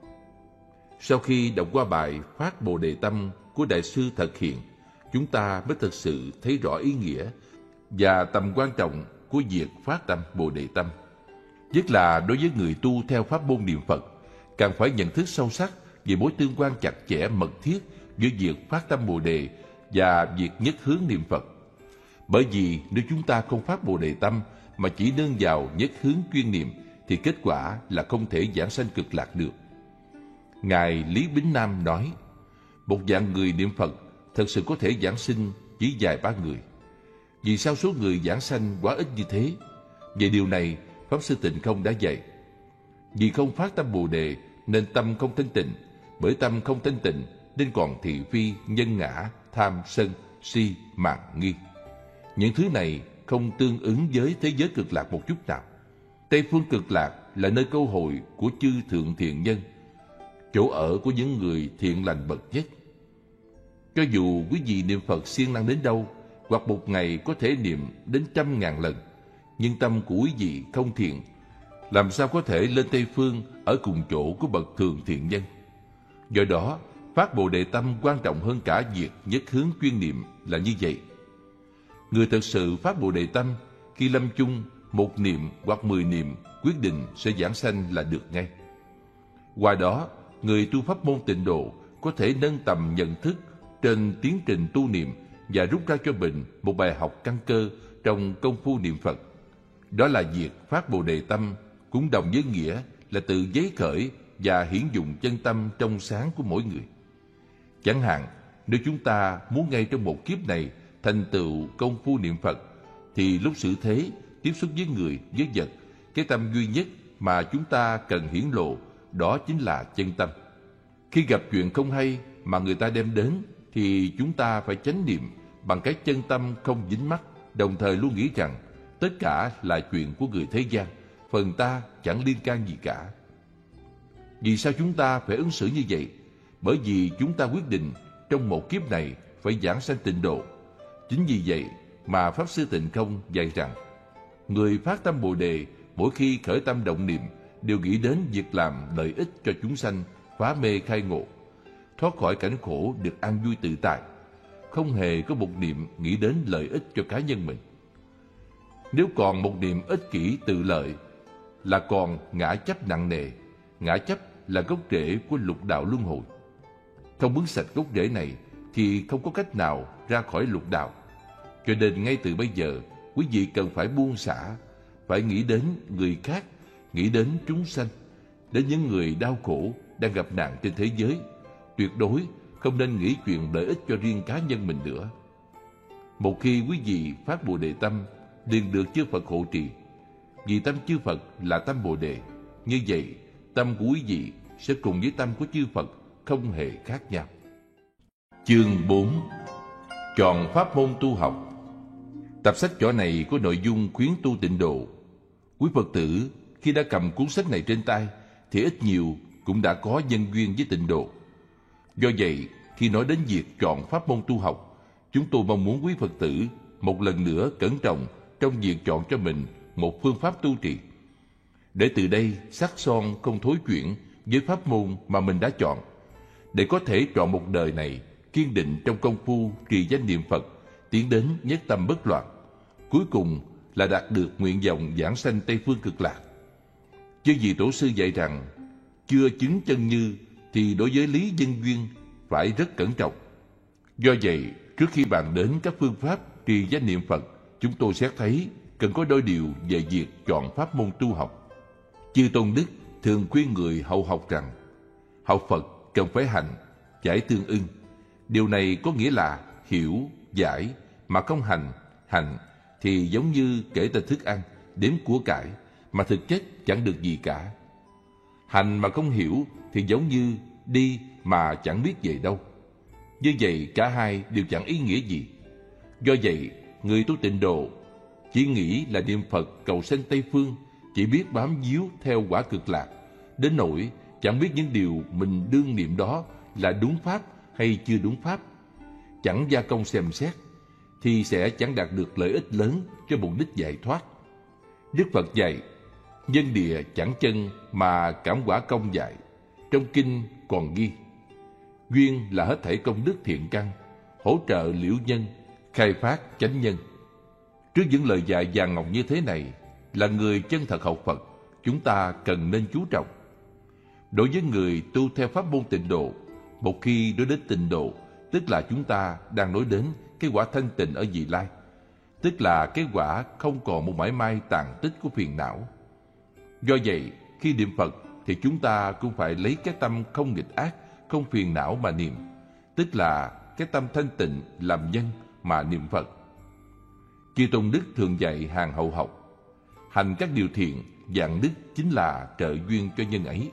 Sau khi đọc qua bài Phát Bồ Đề Tâm của Đại sư Thật Hiện, chúng ta mới thực sự thấy rõ ý nghĩa và tầm quan trọng của việc phát tâm Bồ Đề Tâm. Nhất là đối với người tu theo pháp môn niệm Phật, càng phải nhận thức sâu sắc về mối tương quan chặt chẽ mật thiết giữa việc phát tâm Bồ Đề và việc nhất hướng niệm Phật. Bởi vì nếu chúng ta không phát Bồ Đề Tâm mà chỉ nương vào nhất hướng chuyên niệm thì kết quả là không thể giảng sanh cực lạc được. Ngài Lý Bính Nam nói, một vạn người niệm Phật thật sự có thể giảng sinh chỉ vài ba người. Vì sao số người giảng sanh quá ít như thế? Về điều này, Pháp Sư Tịnh Không đã dạy. Vì không phát tâm Bồ Đề nên tâm không thanh tịnh, bởi tâm không thanh tịnh nên còn thị phi, nhân ngã, tham, sân, si, mạn, nghi. Những thứ này không tương ứng với thế giới cực lạc một chút nào. Tây phương cực lạc là nơi câu hội của chư thượng thiện nhân, chỗ ở của những người thiện lành bậc nhất. Cho dù quý vị niệm Phật siêng năng đến đâu, hoặc một ngày có thể niệm đến 100.000 lần, nhưng tâm của quý vị không thiện, làm sao có thể lên Tây phương ở cùng chỗ của bậc thường thiện nhân? Do đó, phát Bồ Đề Tâm quan trọng hơn cả việc nhất hướng chuyên niệm là như vậy. Người thật sự phát Bồ Đề Tâm, khi lâm chung, một niệm hoặc 10 niệm quyết định sẽ giảng sanh là được ngay. Qua đó, người tu pháp môn Tịnh Độ có thể nâng tầm nhận thức trên tiến trình tu niệm và rút ra cho mình một bài học căn cơ trong công phu niệm Phật. Đó là việc phát Bồ Đề Tâm cũng đồng với nghĩa là tự giấy khởi và hiển dụng chân tâm trong sáng của mỗi người. Chẳng hạn, nếu chúng ta muốn ngay trong một kiếp này thành tựu công phu niệm Phật, thì lúc xử thế, tiếp xúc với người, với vật, cái tâm duy nhất mà chúng ta cần hiển lộ, đó chính là chân tâm. Khi gặp chuyện không hay mà người ta đem đến, thì chúng ta phải chánh niệm bằng cái chân tâm không dính mắc, đồng thời luôn nghĩ rằng tất cả là chuyện của người thế gian, phần ta chẳng liên can gì cả. Vì sao chúng ta phải ứng xử như vậy? Bởi vì chúng ta quyết định trong một kiếp này phải giảng sanh Tịnh Độ. Chính vì vậy mà Pháp Sư Tịnh Không dạy rằng, người phát tâm Bồ Đề mỗi khi khởi tâm động niệm đều nghĩ đến việc làm lợi ích cho chúng sanh, phá mê khai ngộ, thoát khỏi cảnh khổ, được an vui tự tại, không hề có một niệm nghĩ đến lợi ích cho cá nhân mình. Nếu còn một niệm ích kỷ tự lợi là còn ngã chấp nặng nề. Ngã chấp là gốc rễ của lục đạo luân hồi. Không bứng sạch gốc rễ này thì không có cách nào ra khỏi lục đạo. Cho nên ngay từ bây giờ, quý vị cần phải buông xả, phải nghĩ đến người khác, nghĩ đến chúng sanh, đến những người đau khổ đang gặp nạn trên thế giới. Tuyệt đối không nên nghĩ chuyện lợi ích cho riêng cá nhân mình nữa. Một khi quý vị phát Bồ Đề Tâm, liền được chư Phật hộ trì. Vì tâm chư Phật là tâm Bồ Đề, như vậy tâm của quý vị sẽ cùng với tâm của chư Phật không hề khác nhau. Chương 4. Chọn pháp môn tu học. Tập sách vở này có nội dung khuyến tu tịnh độ. Quý Phật tử khi đã cầm cuốn sách này trên tay thì ít nhiều cũng đã có nhân duyên với tịnh độ. Do vậy, khi nói đến việc chọn pháp môn tu học, chúng tôi mong muốn quý Phật tử một lần nữa cẩn trọng trong việc chọn cho mình một phương pháp tu trì, để từ đây sắc son không thối chuyển với pháp môn mà mình đã chọn, để có thể chọn một đời này kiên định trong công phu trì danh niệm Phật, tiến đến nhất tâm bất loạn, cuối cùng là đạt được nguyện vọng giảng sanh Tây phương cực lạc. Chứ vì Tổ sư dạy rằng chưa chứng chân như thì đối với lý nhân duyên phải rất cẩn trọng. Do vậy, trước khi bàn đến các phương pháp trì danh niệm Phật, chúng tôi xét thấy cần có đôi điều về việc chọn pháp môn tu học. Chư Tôn Đức thường khuyên người hậu học rằng học Phật cần phải hành, giải tương ưng. Điều này có nghĩa là hiểu, giải mà không hành thì giống như kể tên thức ăn, đếm của cải mà thực chất chẳng được gì cả. Hành mà không hiểu thì giống như đi mà chẳng biết về đâu. Như vậy cả hai đều chẳng ý nghĩa gì. Do vậy, người tu tịnh độ chỉ nghĩ là niệm Phật cầu sanh Tây phương, chỉ biết bám víu theo quả cực lạc, đến nỗi chẳng biết những điều mình đương niệm đó là đúng pháp hay chưa đúng pháp. Chẳng gia công xem xét thì sẽ chẳng đạt được lợi ích lớn cho mục đích giải thoát. Đức Phật dạy, Nhân địa chẳng chân mà cảm quả công dại. Trong kinh còn ghi: duyên là hết thảy công đức thiện căn, hỗ trợ liễu nhân, khai phát chánh nhân. Trước những lời dạy vàng ngọc như thế này, là người chân thật học Phật, chúng ta cần nên chú trọng. Đối với người tu theo pháp môn tịnh độ, một khi nói đến tịnh độ, tức là chúng ta đang nói đến cái quả thanh tịnh ở vị lai, tức là cái quả không còn một mảy may tàn tích của phiền não. Do vậy, khi niệm Phật thì chúng ta cũng phải lấy cái tâm không nghịch ác, không phiền não mà niệm, tức là cái tâm thanh tịnh làm nhân mà niệm Phật. Chư Tôn Đức thường dạy hàng hậu học, hành các điều thiện, dạng đức chính là trợ duyên cho nhân ấy.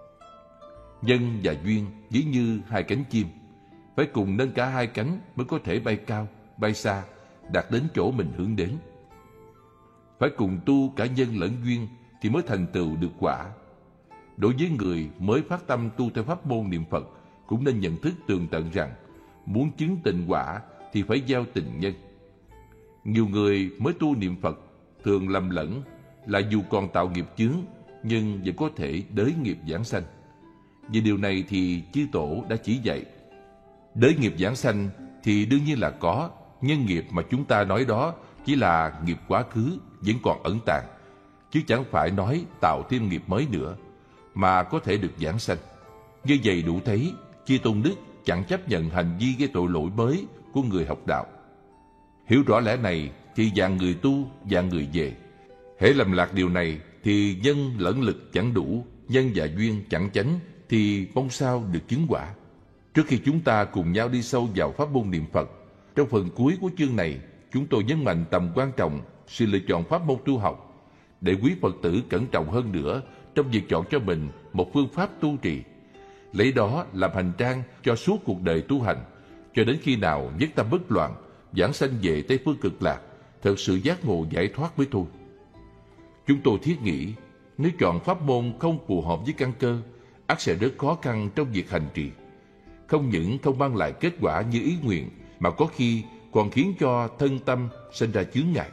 Nhân và duyên ví như hai cánh chim, phải cùng nâng cả hai cánh mới có thể bay cao, bay xa, đạt đến chỗ mình hướng đến. Phải cùng tu cả nhân lẫn duyên thì mới thành tựu được quả. Đối với người mới phát tâm tu theo pháp môn niệm Phật, cũng nên nhận thức tường tận rằng muốn chứng tịnh quả thì phải gieo tình nhân. Nhiều người mới tu niệm Phật thường lầm lẫn là dù còn tạo nghiệp chướng nhưng vẫn có thể đới nghiệp giảng sanh. Vì điều này thì chư tổ đã chỉ dạy. Đới nghiệp giảng sanh thì đương nhiên là có, nhân nghiệp mà chúng ta nói đó chỉ là nghiệp quá khứ vẫn còn ẩn tàng, chứ chẳng phải nói tạo thêm nghiệp mới nữa mà có thể được giảng sanh. Như vậy đủ thấy chư Tôn Đức chẳng chấp nhận hành vi gây tội lỗi mới của người học đạo. Hiểu rõ lẽ này thì dạng người tu, dạng người về. Hễ lầm lạc điều này thì nhân lẫn lực chẳng đủ, nhân và duyên chẳng chánh thì mong sao được chứng quả. Trước khi chúng ta cùng nhau đi sâu vào pháp môn niệm Phật, trong phần cuối của chương này, chúng tôi nhấn mạnh tầm quan trọng sự lựa chọn pháp môn tu học, để quý Phật tử cẩn trọng hơn nữa trong việc chọn cho mình một phương pháp tu trì, lấy đó làm hành trang cho suốt cuộc đời tu hành, cho đến khi nào nhất tâm bất loạn, giảng sanh về Tây Phương Cực Lạc, thật sự giác ngộ giải thoát mới thôi. Chúng tôi thiết nghĩ, nếu chọn pháp môn không phù hợp với căn cơ, ắt sẽ rất khó khăn trong việc hành trì. Không những không mang lại kết quả như ý nguyện, mà có khi còn khiến cho thân tâm sinh ra chướng ngại.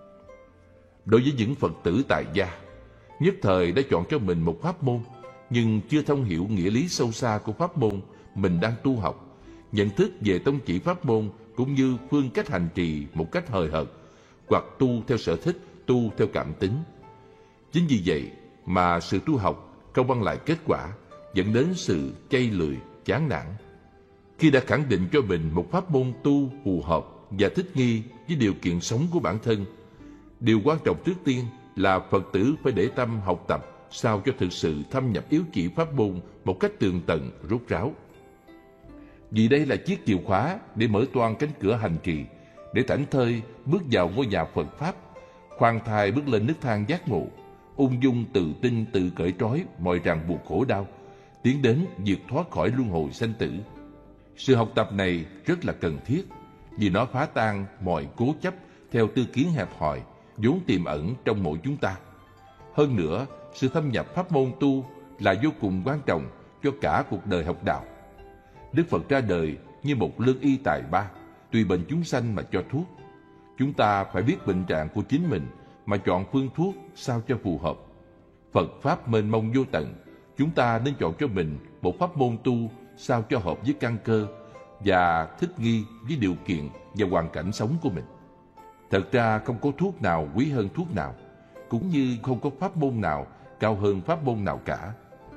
Đối với những Phật tử tại gia, nhất thời đã chọn cho mình một pháp môn, nhưng chưa thông hiểu nghĩa lý sâu xa của pháp môn mình đang tu học, nhận thức về tông chỉ pháp môn cũng như phương cách hành trì một cách hời hợt, hoặc tu theo sở thích, tu theo cảm tính. Chính vì vậy mà sự tu học không mang lại kết quả, dẫn đến sự chây lười, chán nản. Khi đã khẳng định cho mình một pháp môn tu phù hợp và thích nghi với điều kiện sống của bản thân, điều quan trọng trước tiên là Phật tử phải để tâm học tập sao cho thực sự thâm nhập yếu chỉ pháp môn một cách tường tận, rốt ráo. Vì đây là chiếc chìa khóa để mở toang cánh cửa hành trì, để thảnh thơi bước vào ngôi nhà Phật Pháp, khoan thai bước lên nấc thang giác ngộ, ung dung tự tin tự cởi trói mọi ràng buộc khổ đau, tiến đến vượt thoát khỏi luân hồi sanh tử. Sự học tập này rất là cần thiết, vì nó phá tan mọi cố chấp theo tư kiến hẹp hòi vốn tiềm ẩn trong mỗi chúng ta. Hơn nữa, sự thâm nhập pháp môn tu là vô cùng quan trọng cho cả cuộc đời học đạo. Đức Phật ra đời như một lương y tài ba, tùy bệnh chúng sanh mà cho thuốc. Chúng ta phải biết bệnh trạng của chính mình mà chọn phương thuốc sao cho phù hợp. Phật Pháp mênh mông vô tận, chúng ta nên chọn cho mình một pháp môn tu sao cho hợp với căn cơ và thích nghi với điều kiện và hoàn cảnh sống của mình. Thật ra không có thuốc nào quý hơn thuốc nào, cũng như không có pháp môn nào cao hơn pháp môn nào cả.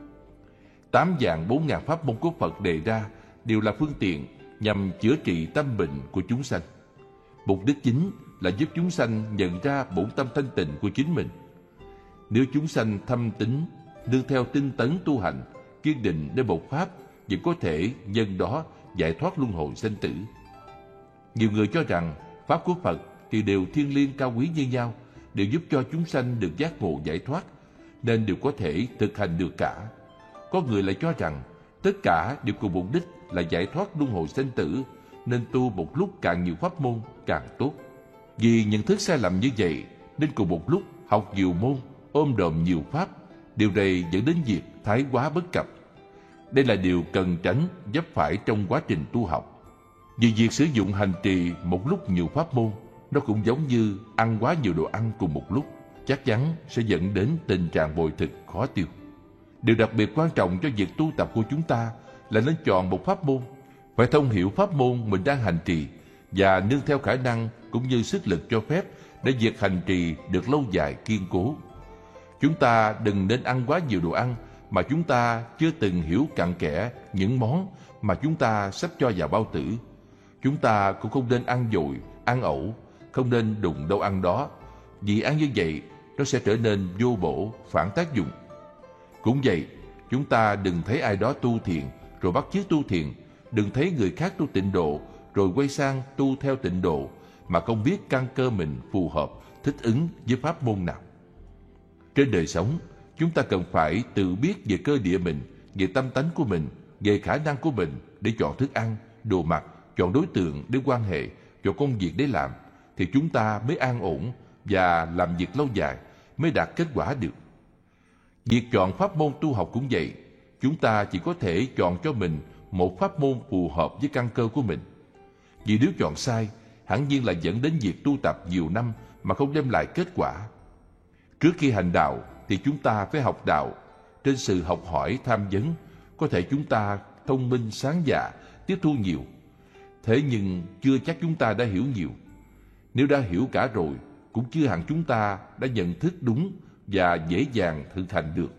8 vạn 4 ngàn pháp môn của Phật đề ra đều là phương tiện nhằm chữa trị tâm bệnh của chúng sanh. Mục đích chính là giúp chúng sanh nhận ra bổn tâm thanh tịnh của chính mình. Nếu chúng sanh thâm tín, nương theo tinh tấn tu hành, kiên định đến một pháp, vẫn có thể nhân đó giải thoát luân hồi sanh tử. Nhiều người cho rằng pháp của Phật thì đều thiêng liêng cao quý như nhau, đều giúp cho chúng sanh được giác ngộ giải thoát, nên đều có thể thực hành được cả. Có người lại cho rằng tất cả đều cùng mục đích là giải thoát luân hồi sanh tử, nên tu một lúc càng nhiều pháp môn càng tốt. Vì nhận thức sai lầm như vậy, nên cùng một lúc học nhiều môn, ôm đồm nhiều pháp, điều này dẫn đến việc thái quá bất cập. Đây là điều cần tránh vấp phải trong quá trình tu học. Vì việc sử dụng hành trì một lúc nhiều pháp môn, nó cũng giống như ăn quá nhiều đồ ăn cùng một lúc, chắc chắn sẽ dẫn đến tình trạng bội thực khó tiêu. Điều đặc biệt quan trọng cho việc tu tập của chúng ta là nên chọn một pháp môn, phải thông hiểu pháp môn mình đang hành trì và nương theo khả năng cũng như sức lực cho phép để việc hành trì được lâu dài kiên cố. Chúng ta đừng nên ăn quá nhiều đồ ăn mà chúng ta chưa từng hiểu cặn kẽ những món mà chúng ta sắp cho vào bao tử. Chúng ta cũng không nên ăn dội, ăn ẩu, không nên đụng đâu ăn đó, vì ăn như vậy nó sẽ trở nên vô bổ, phản tác dụng. Cũng vậy, chúng ta đừng thấy ai đó tu thiền rồi bắt chước tu thiền, đừng thấy người khác tu tịnh độ rồi quay sang tu theo tịnh độ mà không biết căn cơ mình phù hợp, thích ứng với pháp môn nào. Trên đời sống, chúng ta cần phải tự biết về cơ địa mình, về tâm tánh của mình, về khả năng của mình để chọn thức ăn, đồ mặc, chọn đối tượng để quan hệ, chọn công việc để làm, thì chúng ta mới an ổn và làm việc lâu dài, mới đạt kết quả được. Việc chọn pháp môn tu học cũng vậy, chúng ta chỉ có thể chọn cho mình một pháp môn phù hợp với căn cơ của mình. Vì nếu chọn sai, hẳn nhiên là dẫn đến việc tu tập nhiều năm mà không đem lại kết quả. Trước khi hành đạo thì chúng ta phải học đạo. Trên sự học hỏi tham vấn, có thể chúng ta thông minh sáng dạ, tiếp thu nhiều. Thế nhưng chưa chắc chúng ta đã hiểu nhiều. Nếu đã hiểu cả rồi, cũng chưa hẳn chúng ta đã nhận thức đúng và dễ dàng thực hành được.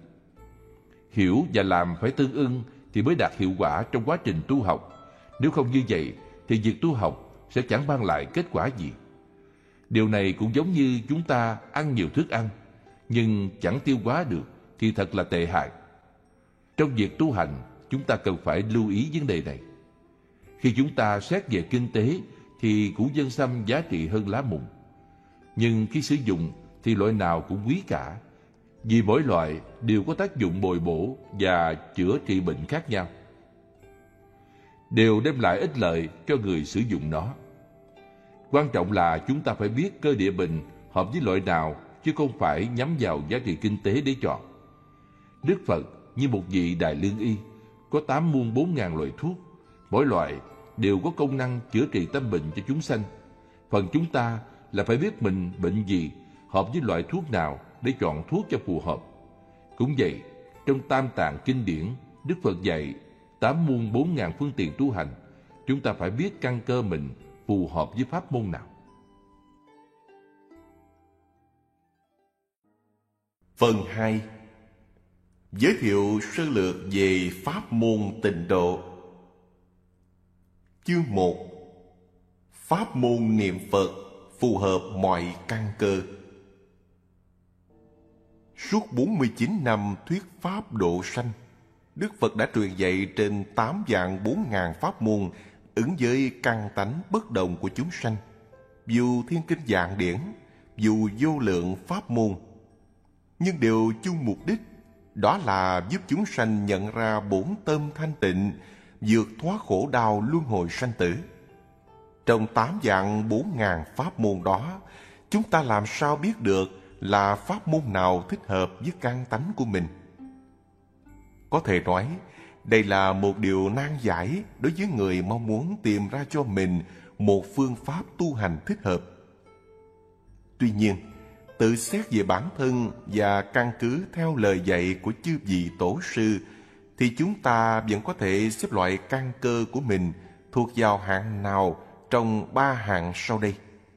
Hiểu và làm phải tương ưng thì mới đạt hiệu quả trong quá trình tu học. Nếu không như vậy thì việc tu học sẽ chẳng mang lại kết quả gì. Điều này cũng giống như chúng ta ăn nhiều thức ăn nhưng chẳng tiêu hóa được thì thật là tệ hại. Trong việc tu hành, chúng ta cần phải lưu ý vấn đề này. Khi chúng ta xét về kinh tế thì củ dân sâm giá trị hơn lá mùng. Nhưng khi sử dụng thì loại nào cũng quý cả, vì mỗi loại đều có tác dụng bồi bổ và chữa trị bệnh khác nhau, đều đem lại ích lợi cho người sử dụng nó. Quan trọng là chúng ta phải biết cơ địa mình hợp với loại nào, chứ không phải nhắm vào giá trị kinh tế để chọn. Đức Phật như một vị đại lương y, có 8 muôn 4.000 loại thuốc, mỗi loại đều có công năng chữa trị tâm bệnh cho chúng sanh. Phần chúng ta là phải biết mình bệnh gì, hợp với loại thuốc nào để chọn thuốc cho phù hợp. Cũng vậy, trong Tam Tạng kinh điển, Đức Phật dạy 8 muôn 4.000 phương tiện tu hành. Chúng ta phải biết căn cơ mình phù hợp với pháp môn nào. Phần 2. Giới thiệu sơ lược về pháp môn tịnh độ. Chương 1. Pháp môn niệm Phật phù hợp mọi căn cơ. Suốt 49 năm thuyết pháp độ sanh, Đức Phật đã truyền dạy trên 8 vạn 4.000 pháp môn ứng với căn tánh bất đồng của chúng sanh, dù thiên kinh vạn điển, dù vô lượng pháp môn, nhưng đều chung mục đích, đó là giúp chúng sanh nhận ra bổn tâm thanh tịnh, vượt thoát khổ đau luân hồi sanh tử. Trong 8 vạn 4.000 pháp môn đó, chúng ta làm sao biết được là pháp môn nào thích hợp với căn tánh của mình? Có thể nói, đây là một điều nan giải đối với người mong muốn tìm ra cho mình một phương pháp tu hành thích hợp. Tuy nhiên, tự xét về bản thân và căn cứ theo lời dạy của chư vị tổ sư, thì chúng ta vẫn có thể xếp loại căn cơ của mình thuộc vào hạng nào trong 3 hạng sau đây.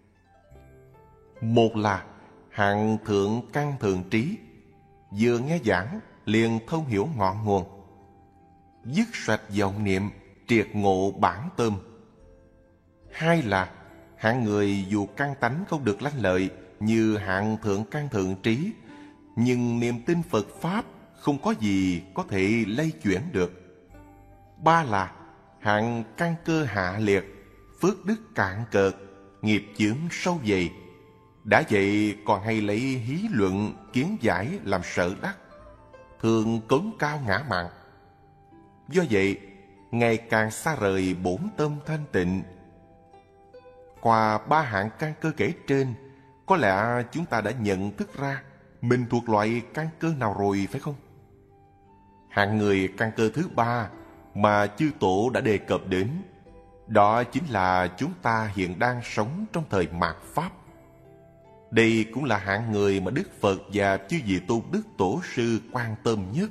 Một là hạng thượng căn thượng trí, vừa nghe giảng liền thông hiểu ngọn nguồn, dứt sạch vọng niệm, triệt ngộ bản tâm. Hai là hạng người dù căn tánh không được lanh lợi như hạng thượng căn thượng trí, nhưng niềm tin Phật Pháp không có gì có thể lay chuyển được. Ba là hạng căn cơ hạ liệt, phước đức cạn cợt, nghiệp chướng sâu dày, đã vậy còn hay lấy hí luận kiến giải làm sở đắc, thường cống cao ngã mạn. Do vậy, ngày càng xa rời bổn tâm thanh tịnh. Qua 3 hạng căn cơ kể trên, có lẽ chúng ta đã nhận thức ra mình thuộc loại căn cơ nào rồi, phải không? Hạng người căn cơ thứ 3 mà chư tổ đã đề cập đến, đó chính là chúng ta hiện đang sống trong thời mạt Pháp. Đây cũng là hạng người mà Đức Phật và chư vị tôn đức tổ sư quan tâm nhất.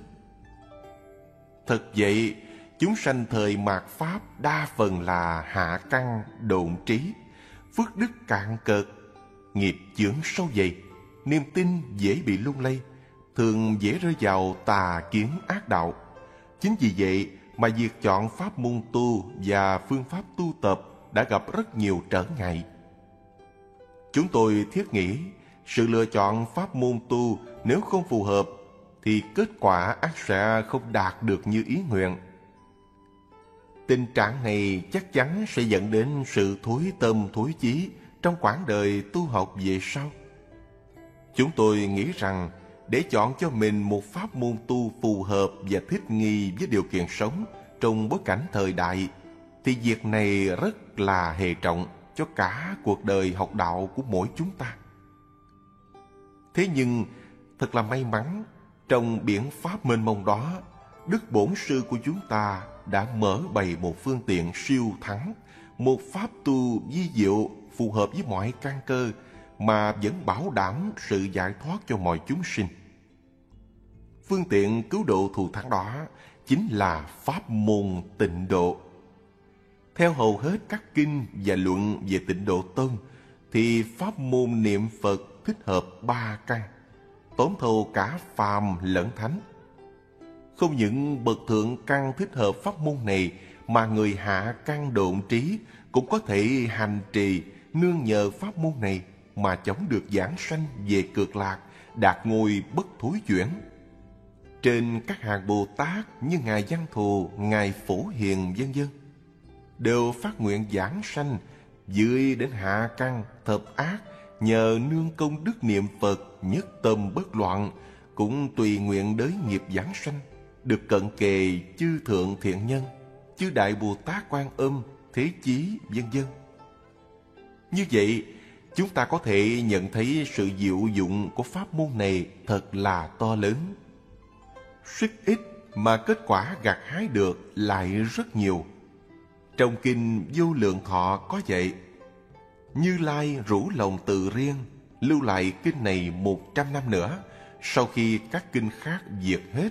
Thật vậy, chúng sanh thời mạt Pháp đa phần là hạ căn độn trí, phước đức cạn cợt, nghiệp chướng sâu dày, niềm tin dễ bị lung lay, thường dễ rơi vào tà kiến ác đạo. Chính vì vậy mà việc chọn pháp môn tu và phương pháp tu tập đã gặp rất nhiều trở ngại. Chúng tôi thiết nghĩ sự lựa chọn pháp môn tu nếu không phù hợp thì kết quả ắt sẽ không đạt được như ý nguyện. Tình trạng này chắc chắn sẽ dẫn đến sự thối tâm thối chí trong quãng đời tu học về sau. Chúng tôi nghĩ rằng để chọn cho mình một pháp môn tu phù hợp và thích nghi với điều kiện sống trong bối cảnh thời đại thì việc này rất là hệ trọng cho cả cuộc đời học đạo của mỗi chúng ta. Thế nhưng thật là may mắn, trong biển pháp mênh mông đó, Đức Bổn Sư của chúng ta đã mở bày một phương tiện siêu thắng, một pháp tu vi diệu phù hợp với mọi căn cơ mà vẫn bảo đảm sự giải thoát cho mọi chúng sinh. Phương tiện cứu độ thù thắng đó chính là pháp môn Tịnh Độ. Theo hầu hết các kinh và luận về Tịnh Độ Tông thì pháp môn niệm Phật thích hợp ba căn, tóm thâu cả phàm lẫn thánh. Không những bậc thượng căn thích hợp pháp môn này mà người hạ căn độn trí cũng có thể hành trì nương nhờ pháp môn này mà chống được giảng sanh về cực lạc, đạt ngôi bất thối chuyển. Trên các hàng Bồ Tát như Ngài Văn Thù, Ngài Phổ Hiền vân vân đều phát nguyện giảng sanh dưới đến hạ căn thập ác, nhờ nương công đức niệm Phật nhất tâm bất loạn, cũng tùy nguyện đới nghiệp giảng sanh, được cận kề chư thượng thiện nhân, chư đại Bồ Tát Quan Âm, Thế Chí vân vân. Như vậy, chúng ta có thể nhận thấy sự diệu dụng của pháp môn này thật là to lớn. Sức ít mà kết quả gặt hái được lại rất nhiều. Trong kinh Vô Lượng Thọ có vậy: Như Lai rủ lòng từ riêng, lưu lại kinh này 100 năm nữa, sau khi các kinh khác diệt hết.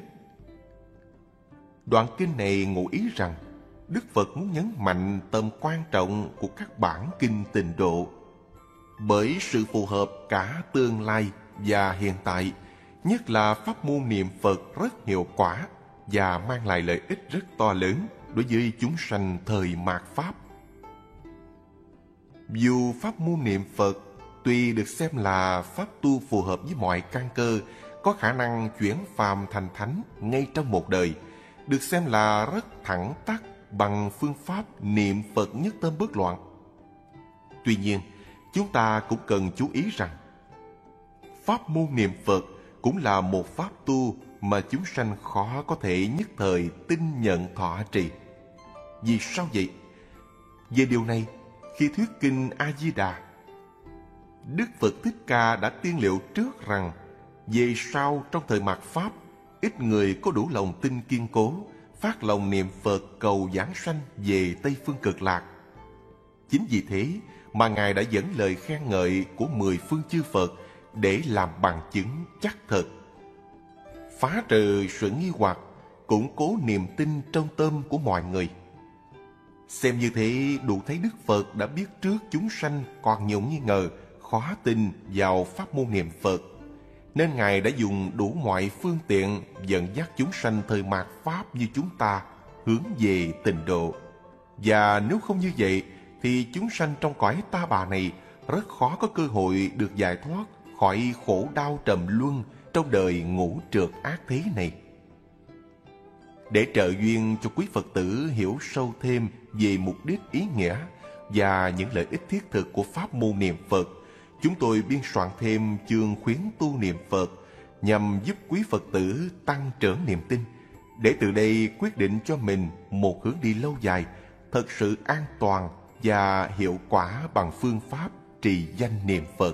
Đoạn kinh này ngụ ý rằng Đức Phật muốn nhấn mạnh tầm quan trọng của các bản kinh Tịnh Độ. Bởi sự phù hợp cả tương lai và hiện tại, nhất là pháp môn niệm Phật rất hiệu quả và mang lại lợi ích rất to lớn đối với chúng sanh thời mạt Pháp. Dù pháp môn niệm Phật tuy được xem là pháp tu phù hợp với mọi căn cơ, có khả năng chuyển phàm thành thánh ngay trong một đời, được xem là rất thẳng tắc bằng phương pháp niệm Phật nhất tâm bất loạn. Tuy nhiên, chúng ta cũng cần chú ý rằng pháp môn niệm Phật cũng là một pháp tu mà chúng sanh khó có thể nhất thời tin nhận thọ trì. Vì sao vậy? Về điều này, khi thuyết kinh A-di-đà, Đức Phật Thích Ca đã tiên liệu trước rằng về sau trong thời mạt Pháp, ít người có đủ lòng tin kiên cố, phát lòng niệm Phật cầu giảng sanh về Tây Phương Cực Lạc. Chính vì thế mà Ngài đã dẫn lời khen ngợi của 10 phương chư Phật để làm bằng chứng chắc thật, phá trừ sự nghi hoặc, củng cố niềm tin trong tâm của mọi người. Xem như thế đủ thấy Đức Phật đã biết trước chúng sanh còn nhiều nghi ngờ, khó tin vào pháp môn niệm Phật, nên Ngài đã dùng đủ mọi phương tiện dẫn dắt chúng sanh thời mạt Pháp như chúng ta hướng về Tịnh Độ. Và nếu không như vậy thì chúng sanh trong cõi ta bà này rất khó có cơ hội được giải thoát khỏi khổ đau trầm luân trong đời ngũ trượt ác thế này. Để trợ duyên cho quý Phật tử hiểu sâu thêm về mục đích, ý nghĩa và những lợi ích thiết thực của pháp môn niệm Phật, chúng tôi biên soạn thêm chương khuyến tu niệm Phật nhằm giúp quý Phật tử tăng trưởng niềm tin, để từ đây quyết định cho mình một hướng đi lâu dài, thật sự an toàn và hiệu quả bằng phương pháp trì danh niệm Phật.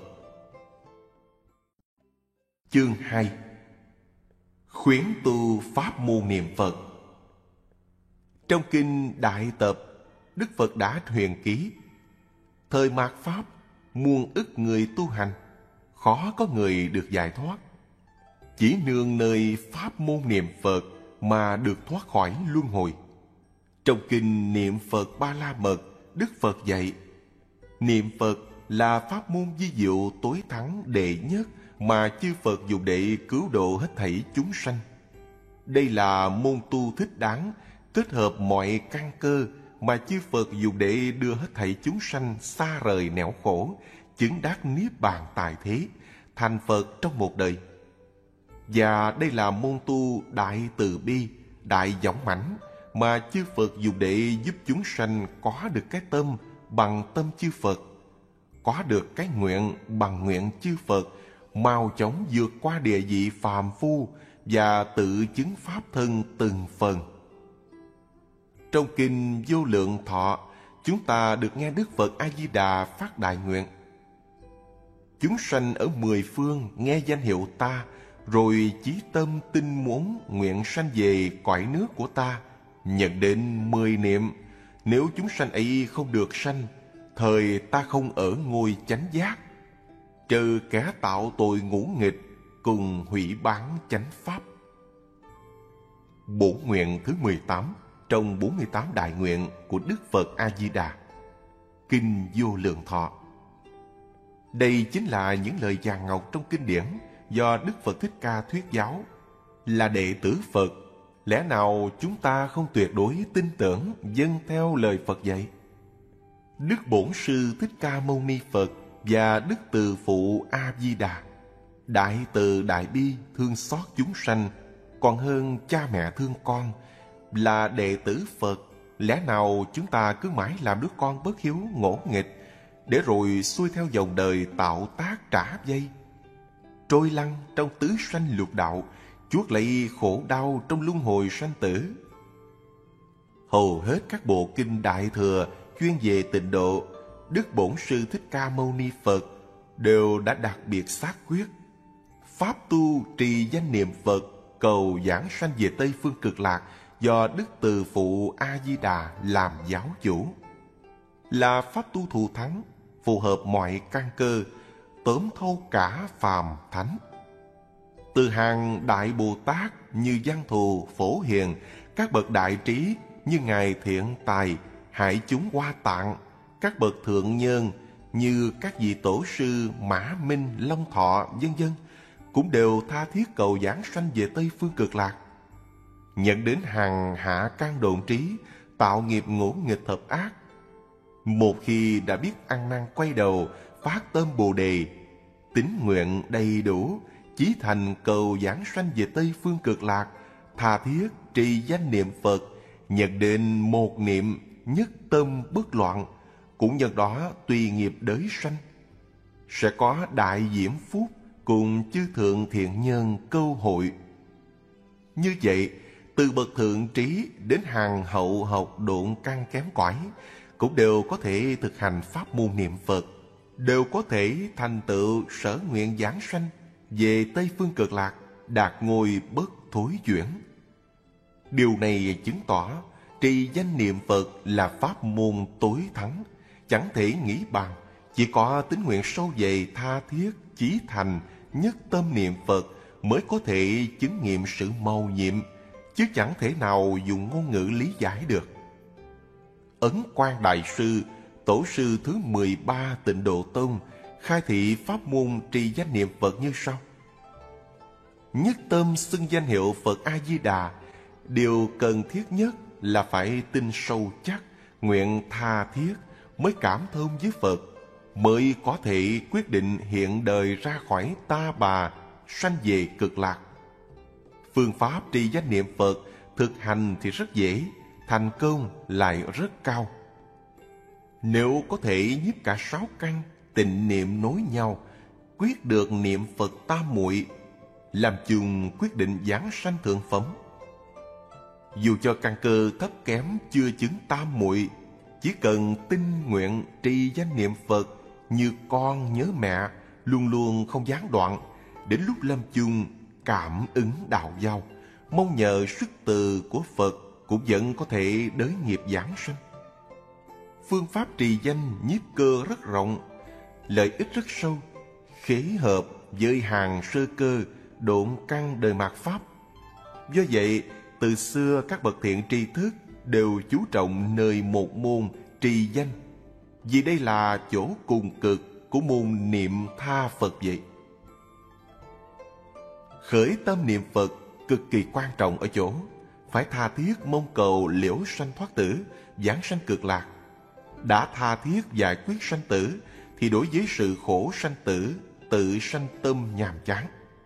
Chương 2: Khuyến tu pháp môn niệm Phật. Trong kinh Đại Tập, Đức Phật đã huyền ký: thời mạt Pháp, muôn ức người tu hành, khó có người được giải thoát. Chỉ nương nơi pháp môn niệm Phật mà được thoát khỏi luân hồi. Trong kinh Niệm Phật Ba La Mật, Đức Phật dạy, niệm Phật là pháp môn vi diệu tối thắng đệ nhất mà chư Phật dùng để cứu độ hết thảy chúng sanh. Đây là môn tu thích đáng, kết hợp mọi căn cơ mà chư Phật dùng để đưa hết thảy chúng sanh xa rời nẻo khổ, chứng đắc niết bàn tại thế, thành Phật trong một đời. Và đây là môn tu đại từ bi, đại dõng mãnh mà chư Phật dùng để giúp chúng sanh có được cái tâm bằng tâm chư Phật, có được cái nguyện bằng nguyện chư Phật, mau chóng vượt qua địa vị phàm phu và tự chứng pháp thân từng phần. Trong kinh Vô Lượng Thọ, chúng ta được nghe Đức Phật A Di Đà phát đại nguyện: chúng sanh ở mười phương nghe danh hiệu ta, rồi chí tâm tinh muốn nguyện sanh về cõi nước của ta, nhận đến 10 niệm. Nếu chúng sanh ấy không được sanh, thời ta không ở ngôi chánh giác, trừ kẻ tạo tội ngũ nghịch cùng hủy bán chánh pháp. Bổn nguyện thứ 18 trong 48 đại nguyện của Đức Phật A Di Đà, kinh Vô Lượng Thọ. Đây chính là những lời vàng ngọc trong kinh điển do Đức Phật Thích Ca thuyết giáo. Là đệ tử Phật, lẽ nào chúng ta không tuyệt đối tin tưởng vâng theo lời Phật dạy? Đức Bổn Sư Thích Ca Mâu Ni Phật và Đức Từ Phụ A Di Đà, đại từ đại bi thương xót chúng sanh còn hơn cha mẹ thương con. Là đệ tử Phật, lẽ nào chúng ta cứ mãi làm đứa con bất hiếu ngỗ nghịch, để rồi xuôi theo dòng đời tạo tác trả dây, trôi lăn trong tứ sanh lục đạo, chuốc lấy khổ đau trong luân hồi sanh tử? Hầu hết các bộ kinh Đại Thừa chuyên về tịnh độ, Đức Bổn Sư Thích Ca Mâu Ni Phật đều đã đặc biệt xác quyết: pháp tu trì danh niệm Phật cầu giảng sanh về Tây Phương Cực Lạc do Đức Từ Phụ A Di Đà làm giáo chủ, là pháp tu thù thắng, phù hợp mọi căn cơ, tóm thâu cả phàm thánh. Từ hàng Đại Bồ Tát như Văn Thù, Phổ Hiền, các bậc đại trí như Ngài Thiện Tài, Hải Chúng Hoa Tạng, các bậc thượng nhân như các vị tổ sư Mã Minh, Long Thọ, vân vân, cũng đều tha thiết cầu giảng sanh về Tây Phương Cực Lạc. Nhận đến hàng hạ can độn trí, tạo nghiệp ngỗ nghịch thập ác, một khi đã biết ăn năn quay đầu, phát tâm Bồ Đề, tín nguyện đầy đủ, chí thành cầu giảng sanh về Tây Phương Cực Lạc, tha thiết trì danh niệm Phật, nhận đến một niệm nhất tâm bất loạn, cũng nhân đó tùy nghiệp đới sanh, sẽ có đại diễm phúc cùng chư thượng thiện nhân câu hội. Như vậy, từ bậc thượng trí đến hàng hậu học độn căn kém cỏi, cũng đều có thể thực hành pháp môn niệm Phật, đều có thể thành tựu sở nguyện giảng sanh về Tây Phương Cực Lạc, đạt ngôi bất thối chuyển. Điều này chứng tỏ trì danh niệm Phật là pháp môn tối thắng, chẳng thể nghĩ bàn. Chỉ có tín nguyện sâu dày tha thiết, chí thành, nhất tâm niệm Phật mới có thể chứng nghiệm sự mầu nhiệm, chứ chẳng thể nào dùng ngôn ngữ lý giải được. Ấn Quang Đại Sư, tổ sư thứ 13 Tịnh Độ Tông, khai thị pháp môn trì danh niệm Phật như sau: nhất tâm xưng danh hiệu Phật A Di Đà, điều cần thiết nhất là phải tin sâu chắc, nguyện tha thiết, mới cảm thông với Phật, mới có thể quyết định hiện đời ra khỏi ta bà, sanh về Cực Lạc. Phương pháp trì danh niệm Phật thực hành thì rất dễ, thành công lại rất cao. Nếu có thể nhiếp cả 6 căn tịnh niệm nối nhau, quyết được niệm Phật tam muội, làm chung quyết định giảng sanh thượng phẩm. Dù cho căn cơ thấp kém chưa chứng tam muội, chỉ cần tinh nguyện trì danh niệm Phật như con nhớ mẹ, luôn luôn không gián đoạn, đến lúc lâm chung cảm ứng đạo giao, mong nhờ sức từ của Phật cũng vẫn có thể đới nghiệp giảng sanh. Phương pháp trì danh nhiếp cơ rất rộng, lợi ích rất sâu. khế hợp với hàng sơ cơ, độn căn đời mạt Pháp. Do vậy, từ xưa các bậc thiện tri thức đều chú trọng nơi một môn trì danh, vì đây là chỗ cùng cực của môn niệm tha Phật vậy. Khởi tâm niệm Phật cực kỳ quan trọng ở chỗ phải tha thiết mong cầu liễu sanh thoát tử, giảng sanh cực lạc. Đã tha thiết giải quyết sanh tử thì đối với sự khổ sanh tử tự sanh tâm nhàm chán.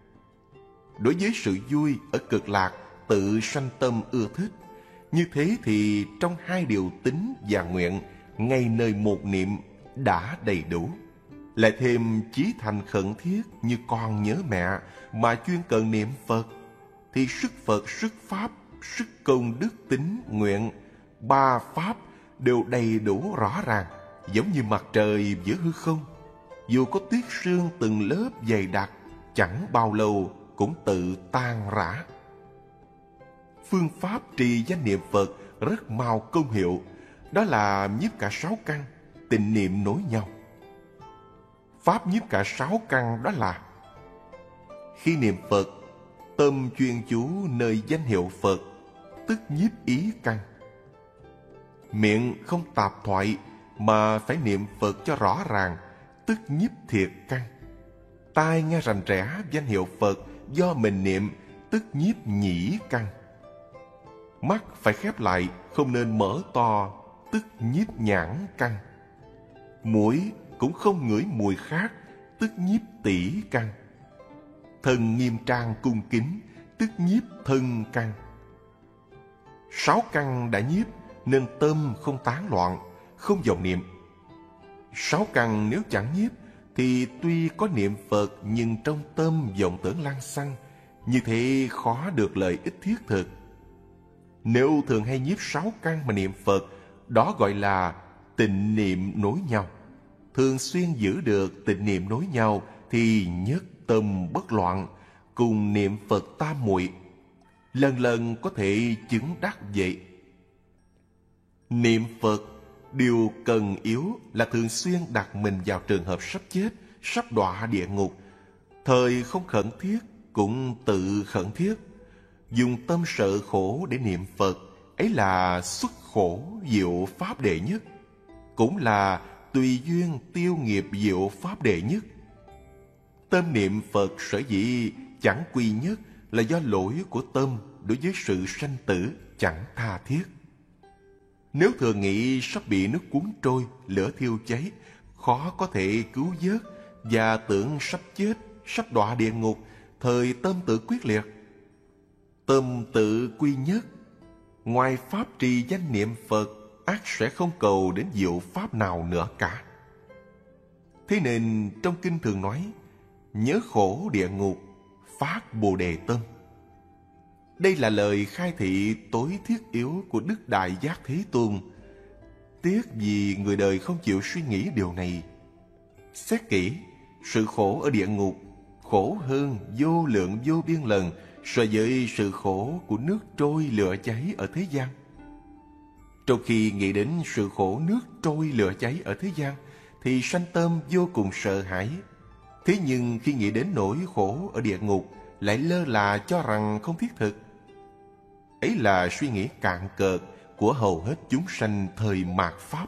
Đối với sự vui ở cực lạc tự sanh tâm ưa thích. Như thế thì trong hai điều tín và nguyện ngay nơi một niệm đã đầy đủ. Lại thêm chí thành khẩn thiết như con nhớ mẹ mà chuyên cần niệm Phật, thì sức Phật, sức Pháp, sức công đức tín nguyện, ba Pháp đều đầy đủ rõ ràng, giống như mặt trời giữa hư không. Dù có tuyết sương từng lớp dày đặc, chẳng bao lâu cũng tự tan rã. Phương pháp trì danh niệm Phật rất mau công hiệu, đó là nhiếp cả sáu căn, tịnh niệm nối nhau. Pháp nhiếp cả sáu căn đó là: khi niệm Phật, tâm chuyên chú nơi danh hiệu Phật, tức nhiếp ý căn. Miệng không tạp thoại mà phải niệm Phật cho rõ ràng, tức nhiếp thiệt căn. Tai nghe rành rẽ danh hiệu Phật do mình niệm, tức nhiếp nhĩ căn. Mắt phải khép lại, không nên mở to, tức nhiếp nhãn căn. Mũi cũng không ngửi mùi khác, tức nhiếp tỷ căn. Thân nghiêm trang cung kính, tức nhiếp thân căn. Sáu căn đã nhiếp nên tâm không tán loạn, không vọng niệm. Sáu căn nếu chẳng nhiếp thì tuy có niệm Phật nhưng trong tâm vọng tưởng lăng xăng, như thế khó được lợi ích thiết thực. Nếu thường hay nhiếp sáu căn mà niệm Phật, đó gọi là tịnh niệm nối nhau. Thường xuyên giữ được tịnh niệm nối nhau thì nhất tâm bất loạn, cùng niệm Phật tam muội, lần lần có thể chứng đắc vậy. Niệm Phật, điều cần yếu là thường xuyên đặt mình vào trường hợp sắp chết, sắp đọa địa ngục. Thời không khẩn thiết cũng tự khẩn thiết. Dùng tâm sợ khổ để niệm Phật, ấy là xuất khổ diệu pháp đệ nhất, cũng là tùy duyên tiêu nghiệp diệu pháp đệ nhất. Tâm niệm Phật sở dĩ chẳng quy nhất là do lỗi của tâm đối với sự sanh tử chẳng tha thiết. Nếu thường nghĩ sắp bị nước cuốn trôi, lửa thiêu cháy, khó có thể cứu vớt, và tưởng sắp chết, sắp đọa địa ngục, thời tâm tự quyết liệt. Tâm tự quy nhất, ngoài pháp trì danh niệm Phật, ắt sẽ không cầu đến diệu pháp nào nữa cả. Thế nên trong kinh thường nói, nhớ khổ địa ngục, phát Bồ Đề tâm. Đây là lời khai thị tối thiết yếu của Đức Đại Giác Thế Tôn. Tiếc vì người đời không chịu suy nghĩ điều này. Xét kỹ, sự khổ ở địa ngục khổ hơn vô lượng vô biên lần so với sự khổ của nước trôi lửa cháy ở thế gian. Trong khi nghĩ đến sự khổ nước trôi lửa cháy ở thế gian thì sanh tâm vô cùng sợ hãi. Thế nhưng khi nghĩ đến nỗi khổ ở địa ngục lại lơ là cho rằng không thiết thực. Ấy là suy nghĩ cạn cợt của hầu hết chúng sanh thời mạt Pháp.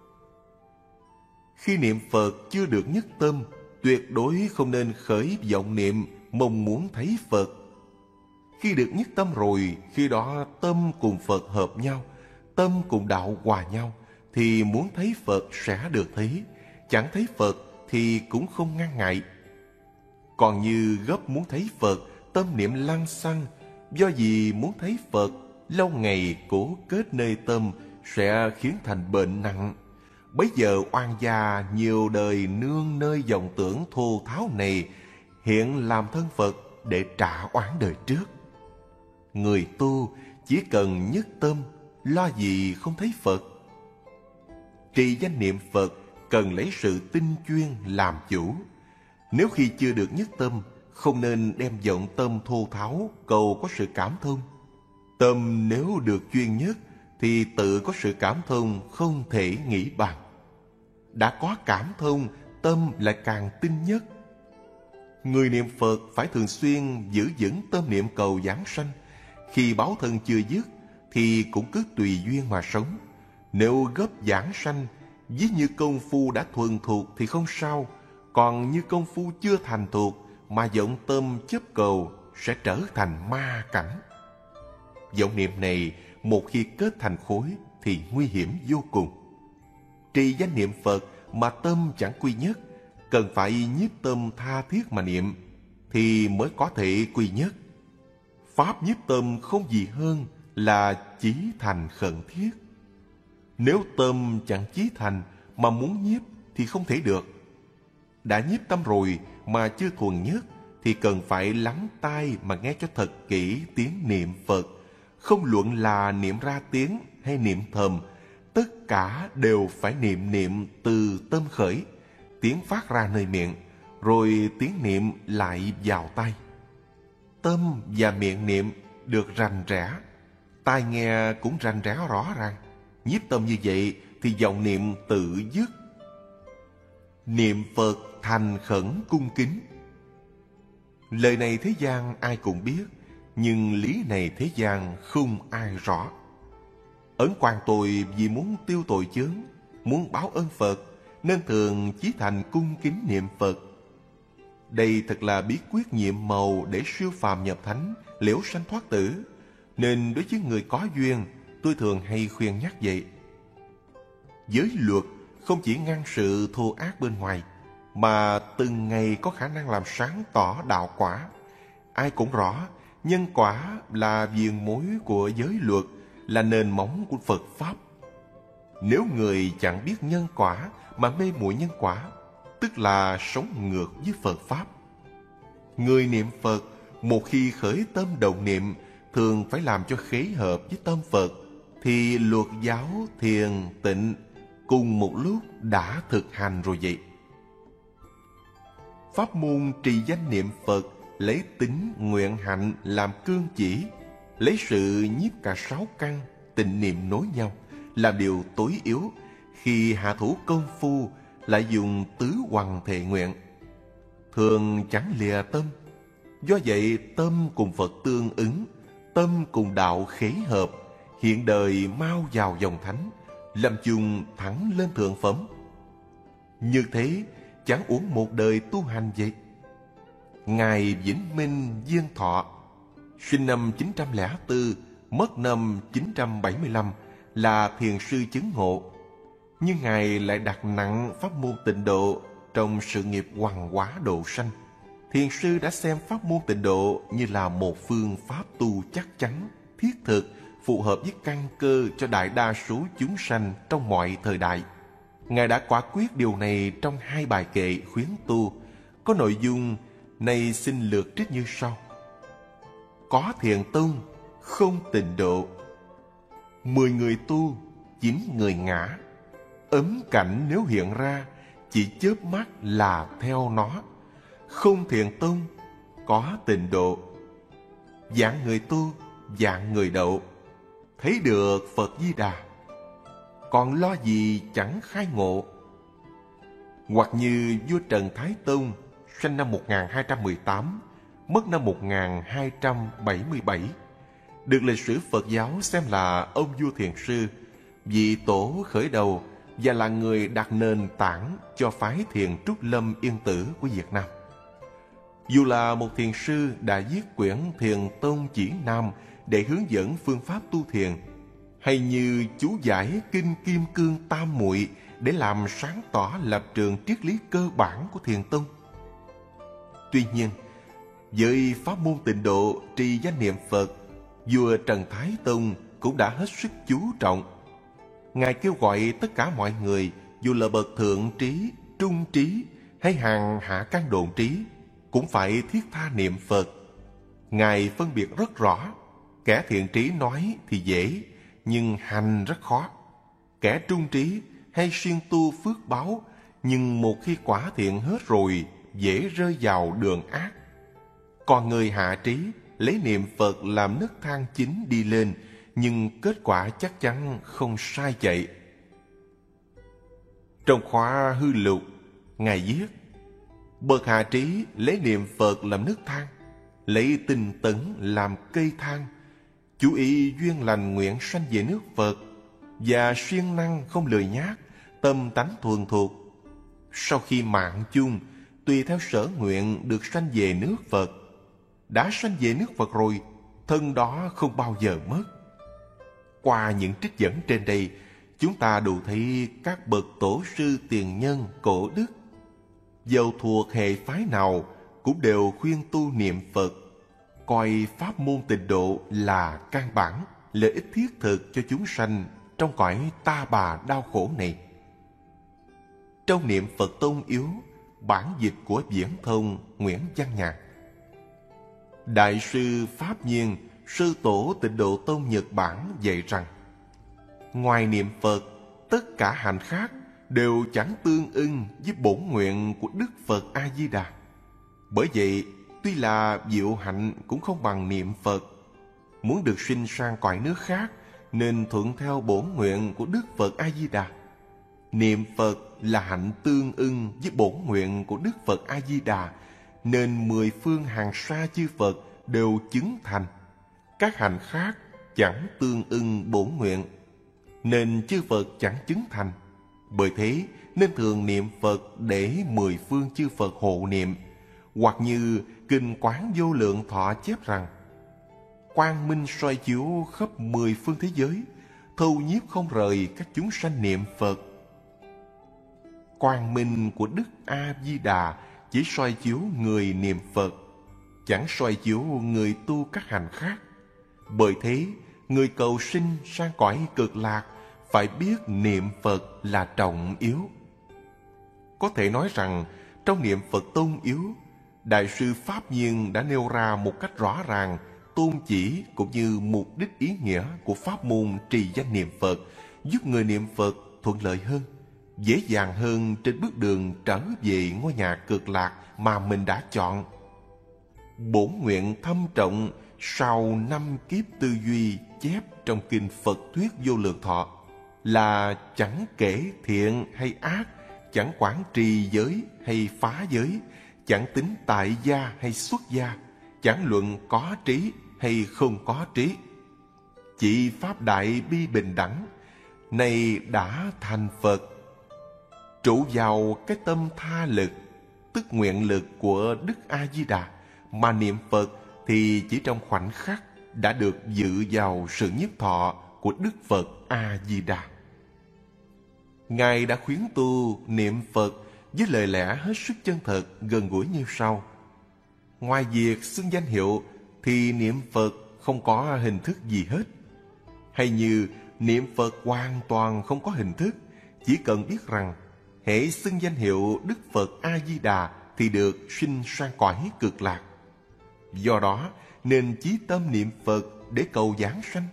Khi niệm Phật chưa được nhất tâm, tuyệt đối không nên khởi vọng niệm mong muốn thấy Phật. Khi được nhất tâm rồi, khi đó tâm cùng Phật hợp nhau, tâm cùng đạo hòa nhau, thì muốn thấy Phật sẽ được thấy, chẳng thấy Phật thì cũng không ngăn ngại. Còn như gấp muốn thấy Phật, tâm niệm lăng xăng, do vì muốn thấy Phật, lâu ngày cố kết nơi tâm sẽ khiến thành bệnh nặng. Bấy giờ oan gia nhiều đời nương nơi vọng tưởng thô tháo này, hiện làm thân Phật để trả oán đời trước. Người tu chỉ cần nhất tâm, lo gì không thấy Phật. Trì danh niệm Phật cần lấy sự tinh chuyên làm chủ. Nếu khi chưa được nhất tâm, không nên đem vọng tâm thô tháo cầu có sự cảm thông. Tâm nếu được chuyên nhất thì tự có sự cảm thông không thể nghĩ bằng. Đã có cảm thông, tâm lại càng tinh nhất. Người niệm Phật phải thường xuyên giữ vững tâm niệm cầu giảng sanh. Khi báo thân chưa dứt thì cũng cứ tùy duyên mà sống. Nếu gấp giảng sanh, ví như công phu đã thuần thuộc thì không sao. Còn như công phu chưa thành thuộc mà vọng tâm chấp cầu sẽ trở thành ma cảnh. Vọng niệm này một khi kết thành khối thì nguy hiểm vô cùng. Trì danh niệm Phật mà tâm chẳng quy nhất, cần phải nhiếp tâm tha thiết mà niệm thì mới có thể quy nhất. Pháp nhiếp tâm không gì hơn là chí thành khẩn thiết. Nếu tâm chẳng chí thành mà muốn nhiếp thì không thể được. Đã nhiếp tâm rồi mà chưa thuần nhất thì cần phải lắng tai mà nghe cho thật kỹ tiếng niệm Phật. Không luận là niệm ra tiếng hay niệm thầm, tất cả đều phải niệm từ tâm khởi. Tiếng phát ra nơi miệng, rồi tiếng niệm lại vào tai. Tâm và miệng niệm được rành rẽ, tai nghe cũng rành rẽ rõ ràng. Nhiếp tâm như vậy thì vọng niệm tự dứt. Niệm Phật thành khẩn cung kính. Lời này thế gian ai cũng biết, nhưng lý này thế gian không ai rõ. Ấn Quang tôi vì muốn tiêu tội chướng, muốn báo ơn Phật, nên thường chí thành cung kính niệm Phật. Đây thật là bí quyết nhiệm màu để siêu phàm nhập thánh, liễu sanh thoát tử. Nên đối với người có duyên, tôi thường hay khuyên nhắc vậy. Giới luật không chỉ ngăn sự thô ác bên ngoài, mà từng ngày có khả năng làm sáng tỏ đạo quả. Ai cũng rõ, nhân quả là viền mối của giới luật, là nền móng của Phật Pháp. Nếu người chẳng biết nhân quả mà mê muội nhân quả, tức là sống ngược với Phật Pháp. Người niệm Phật, một khi khởi tâm động niệm, thường phải làm cho khế hợp với tâm Phật, thì luật giáo, thiền, tịnh cùng một lúc đã thực hành rồi vậy. Pháp môn trì danh niệm Phật lấy tính nguyện hạnh làm cương chỉ, lấy sự nhiếp cả sáu căn, tịnh niệm nối nhau, làm điều tối yếu. Khi hạ thủ công phu lại dùng tứ hoằng thệ nguyện, thường chẳng lìa tâm. Do vậy tâm cùng Phật tương ứng, tâm cùng đạo khế hợp, hiện đời mau vào dòng thánh, làm chung thẳng lên thượng phẩm. Như thế chẳng uổng một đời tu hành vậy. Ngài Vĩnh Minh Diên Thọ, sinh năm 904, mất năm 975, là thiền sư chứng ngộ. Nhưng Ngài lại đặt nặng pháp môn tịnh độ trong sự nghiệp hoằng hóa độ sanh. Thiền sư đã xem pháp môn tịnh độ như là một phương pháp tu chắc chắn, thiết thực, phù hợp với căn cơ cho đại đa số chúng sanh trong mọi thời đại. Ngài đã quả quyết điều này trong 2 bài kệ khuyến tu, có nội dung này xin lược trích như sau. Có thiền tông, không tịnh độ. 10 người tu, 9 người ngã. Ấm cảnh nếu hiện ra, chỉ chớp mắt là theo nó. Không thiền tông, có tịnh độ. Dạng người tu, dạng người độ. Thấy được Phật Di Đà, còn lo gì chẳng khai ngộ. Hoặc như vua Trần Thái Tông, sinh năm 1218, mất năm 1277, được lịch sử Phật giáo xem là ông vua thiền sư, vị tổ khởi đầu và là người đặt nền tảng cho phái thiền Trúc Lâm Yên Tử của Việt Nam. Dù là một thiền sư đã viết quyển Thiền Tông Chỉ Nam để hướng dẫn phương pháp tu thiền, hay như chú giải Kinh Kim Cương Tam Muội để làm sáng tỏ lập trường triết lý cơ bản của thiền tông. Tuy nhiên, với pháp môn tịnh độ trì danh niệm Phật, vua Trần Thái Tông cũng đã hết sức chú trọng. Ngài kêu gọi tất cả mọi người, dù là bậc thượng trí, trung trí hay hàng hạ căn độn trí, cũng phải thiết tha niệm Phật. Ngài phân biệt rất rõ, kẻ thiện trí nói thì dễ, nhưng hành rất khó. Kẻ trung trí hay siêng tu phước báo, nhưng một khi quả thiện hết rồi, dễ rơi vào đường ác. Còn người hạ trí lấy niệm Phật làm nấc thang chính đi lên, nhưng kết quả chắc chắn không sai chạy. Trong khóa Hư Lục, Ngài viết: Bậc hạ trí lấy niệm Phật làm nước thang, lấy tinh tấn làm cây thang, chú ý duyên lành nguyện sanh về nước Phật, và siêng năng không lười nhác, tâm tánh thuần thuộc. Sau khi mạng chung, tùy theo sở nguyện được sanh về nước Phật. Đã sanh về nước Phật rồi, thân đó không bao giờ mất. Qua những trích dẫn trên đây, chúng ta đủ thấy các bậc tổ sư tiền nhân cổ đức, dầu thuộc hệ phái nào, cũng đều khuyên tu niệm Phật, coi pháp môn tịnh độ là căn bản, lợi ích thiết thực cho chúng sanh trong cõi ta bà đau khổ này. Trong Niệm Phật Tôn Yếu, bản dịch của Viễn Thông Nguyễn Văn Nhạc, Đại sư Pháp Nhiên, sư tổ Tịnh Độ Tông Nhật Bản dạy rằng, ngoài niệm Phật, tất cả hành khác đều chẳng tương ưng với bổn nguyện của Đức Phật A-di-đà. Bởi vậy, tuy là diệu hạnh cũng không bằng niệm Phật. Muốn được sinh sang cõi nước khác, nên thuận theo bổn nguyện của Đức Phật A-di-đà. Niệm Phật là hạnh tương ưng với bổn nguyện của Đức Phật A-di-đà, nên 10 phương hàng sa chư Phật đều chứng thành. Các hạnh khác chẳng tương ưng bổn nguyện, nên chư Phật chẳng chứng thành. Bởi thế nên thường niệm Phật để 10 phương chư Phật hộ niệm. Hoặc như Kinh Quán Vô Lượng Thọ chép rằng, quang minh soi chiếu khắp 10 phương thế giới, thâu nhiếp không rời các chúng sanh niệm Phật. Quang minh của Đức A-di-đà chỉ soi chiếu người niệm Phật, chẳng soi chiếu người tu các hành khác. Bởi thế, người cầu sinh sang cõi cực lạc phải biết niệm Phật là trọng yếu. Có thể nói rằng, trong Niệm Phật Tôn Yếu, Đại sư Pháp Nhiên đã nêu ra một cách rõ ràng tôn chỉ cũng như mục đích ý nghĩa của pháp môn trì danh niệm Phật, giúp người niệm Phật thuận lợi hơn, dễ dàng hơn trên bước đường trở về ngôi nhà cực lạc mà mình đã chọn. Bổn nguyện thâm trọng sau 5 kiếp tư duy chép trong Kinh Phật Thuyết Vô Lượng Thọ là chẳng kể thiện hay ác, chẳng quản trì giới hay phá giới, chẳng tính tại gia hay xuất gia, chẳng luận có trí hay không có trí. Chỉ pháp đại bi bình đẳng, này đã thành Phật. Trụ vào cái tâm tha lực, tức nguyện lực của Đức A-di-đà, mà niệm Phật thì chỉ trong khoảnh khắc đã được dự vào sự nhiếp thọ của Đức Phật A-di-đà. Ngài đã khuyến tu niệm Phật với lời lẽ hết sức chân thật, gần gũi như sau. Ngoài việc xưng danh hiệu thì niệm Phật không có hình thức gì hết. Hay như niệm Phật hoàn toàn không có hình thức, chỉ cần biết rằng hễ xưng danh hiệu Đức Phật A-di-đà thì được sinh sang cõi cực lạc. Do đó nên chí tâm niệm Phật để cầu giảng sanh.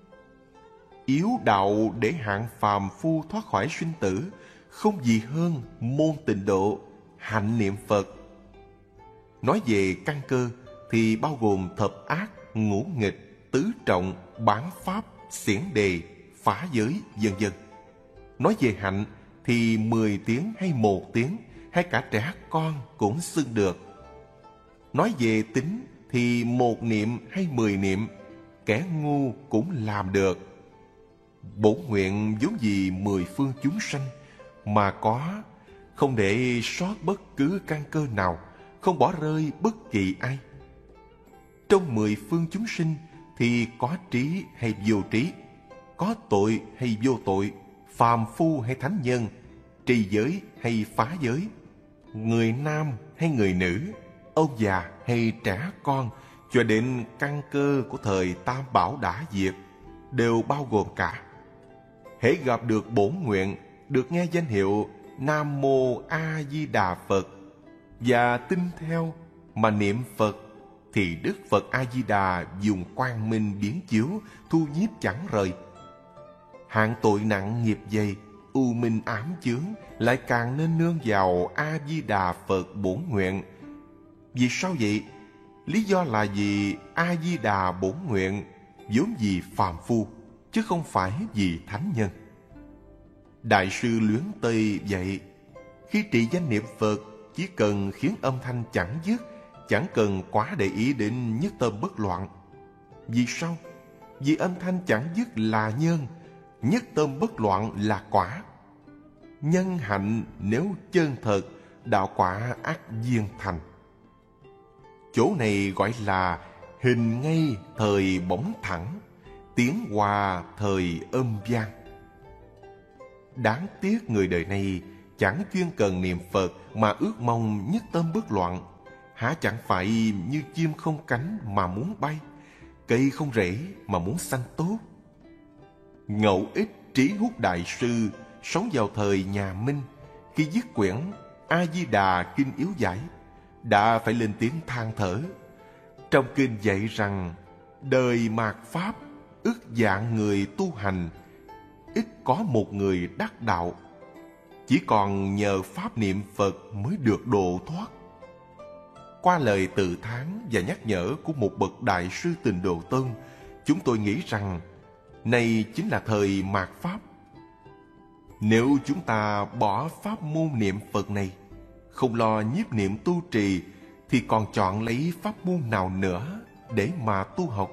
Yếu đạo để hạng phàm phu thoát khỏi sinh tử, không gì hơn môn tịnh độ, hạnh niệm Phật. Nói về căn cơ thì bao gồm thập ác, ngũ nghịch, tứ trọng, bản pháp, xiển đề, phá giới, vân vân. Nói về hạnh thì 10 tiếng hay 1 tiếng, hay cả trẻ con cũng xưng được. Nói về tính thì 1 niệm hay 10 niệm, kẻ ngu cũng làm được. Bổn nguyện vốn vì 10 phương chúng sanh mà có, không để sót bất cứ căn cơ nào, không bỏ rơi bất kỳ ai. Trong 10 phương chúng sinh thì có trí hay vô trí, có tội hay vô tội, phàm phu hay thánh nhân, trì giới hay phá giới, người nam hay người nữ, ông già hay trẻ con, cho đến căn cơ của thời Tam Bảo đã diệt, đều bao gồm cả. Hễ gặp được bổn nguyện, được nghe danh hiệu Nam Mô A Di Đà Phật và tin theo mà niệm Phật, thì Đức Phật A Di Đà dùng quang minh biến chiếu, thu nhiếp chẳng rời. Hạng tội nặng nghiệp dày, u minh ám chướng lại càng nên nương vào A Di Đà Phật bổn nguyện. Vì sao vậy? Lý do là vì A Di Đà bổn nguyện vốn vì phàm phu, chứ không phải vì thánh nhân. Đại sư Luyến Tây dạy, khi trì danh niệm Phật chỉ cần khiến âm thanh chẳng dứt, chẳng cần quá để ý đến nhất tâm bất loạn. Vì sao? Vì âm thanh chẳng dứt là nhân, nhất tâm bất loạn là quả. Nhân hạnh nếu chân thật, đạo quả ắt duyên thành. Chỗ này gọi là hình ngay thời bóng thẳng, tiếng hòa thời âm vang. Đáng tiếc người đời này chẳng chuyên cần niệm Phật mà ước mong nhất tâm bất loạn. Há chẳng phải như chim không cánh mà muốn bay, cây không rễ mà muốn xanh tốt. Ngẫu Ích Trí Hút Đại Sư sống vào thời nhà Minh, khi viết quyển A Di Đà Kinh Yếu Giải, đã phải lên tiếng than thở. Trong kinh dạy rằng đời mạt Pháp ức vạn người tu hành, ít có một người đắc đạo. Chỉ còn nhờ pháp niệm Phật mới được độ thoát. Qua lời tự thán và nhắc nhở của một bậc đại sư Tịnh Độ Tông, chúng tôi nghĩ rằng này chính là thời mạt Pháp. Nếu chúng ta bỏ pháp môn niệm Phật này, không lo nhiếp niệm tu trì, thì còn chọn lấy pháp môn nào nữa để mà tu học?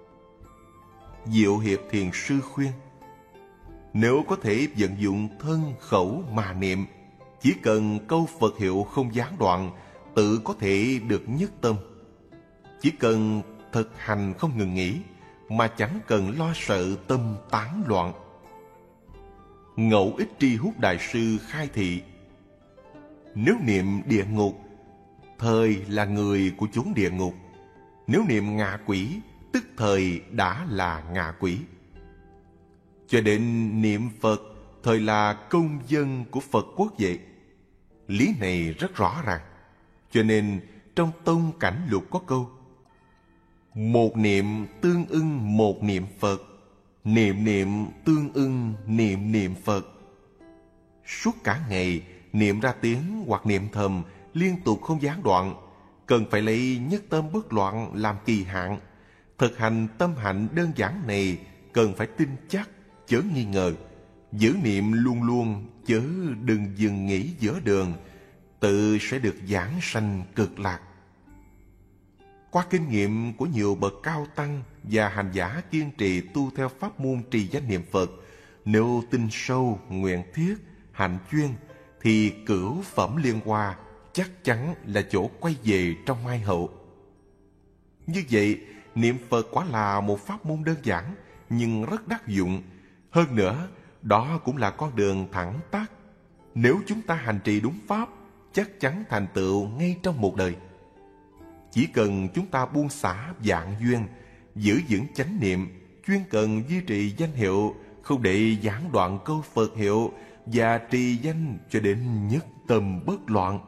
Diệu Hiệp Thiền Sư khuyên, nếu có thể vận dụng thân khẩu mà niệm, chỉ cần câu Phật hiệu không gián đoạn, tự có thể được nhất tâm. Chỉ cần thực hành không ngừng nghỉ, mà chẳng cần lo sợ tâm tán loạn. Ngẫu Ích Tri Hút Đại Sư khai thị, nếu niệm địa ngục, thời là người của chốn địa ngục. Nếu niệm ngạ quỷ, tức thời đã là ngạ quỷ. Cho đến niệm Phật, thời là công dân của Phật quốc vậy. Lý này rất rõ ràng. Cho nên trong Tông Cảnh Lục có câu, một niệm tương ưng một niệm Phật, niệm niệm tương ưng niệm niệm Phật. Suốt cả ngày niệm ra tiếng hoặc niệm thầm liên tục không gián đoạn, cần phải lấy nhất tâm bất loạn làm kỳ hạn. Thực hành tâm hạnh đơn giản này cần phải tin chắc, chớ nghi ngờ. Giữ niệm luôn luôn, chớ đừng dừng nghỉ giữa đường, tự sẽ được giảng sanh cực lạc. Qua kinh nghiệm của nhiều bậc cao tăng và hành giả kiên trì tu theo pháp môn trì danh niệm Phật, nếu tin sâu, nguyện thiết, hạnh chuyên, thì cửu phẩm liên hoa chắc chắn là chỗ quay về trong mai hậu. Như vậy, niệm Phật quả là một pháp môn đơn giản nhưng rất đắc dụng. Hơn nữa, đó cũng là con đường thẳng tắp. Nếu chúng ta hành trì đúng pháp, chắc chắn thành tựu ngay trong một đời. Chỉ cần chúng ta buông xả vạn duyên, giữ vững chánh niệm, chuyên cần duy trì danh hiệu, không để gián đoạn câu Phật hiệu, và trì danh cho đến nhất tâm bất loạn.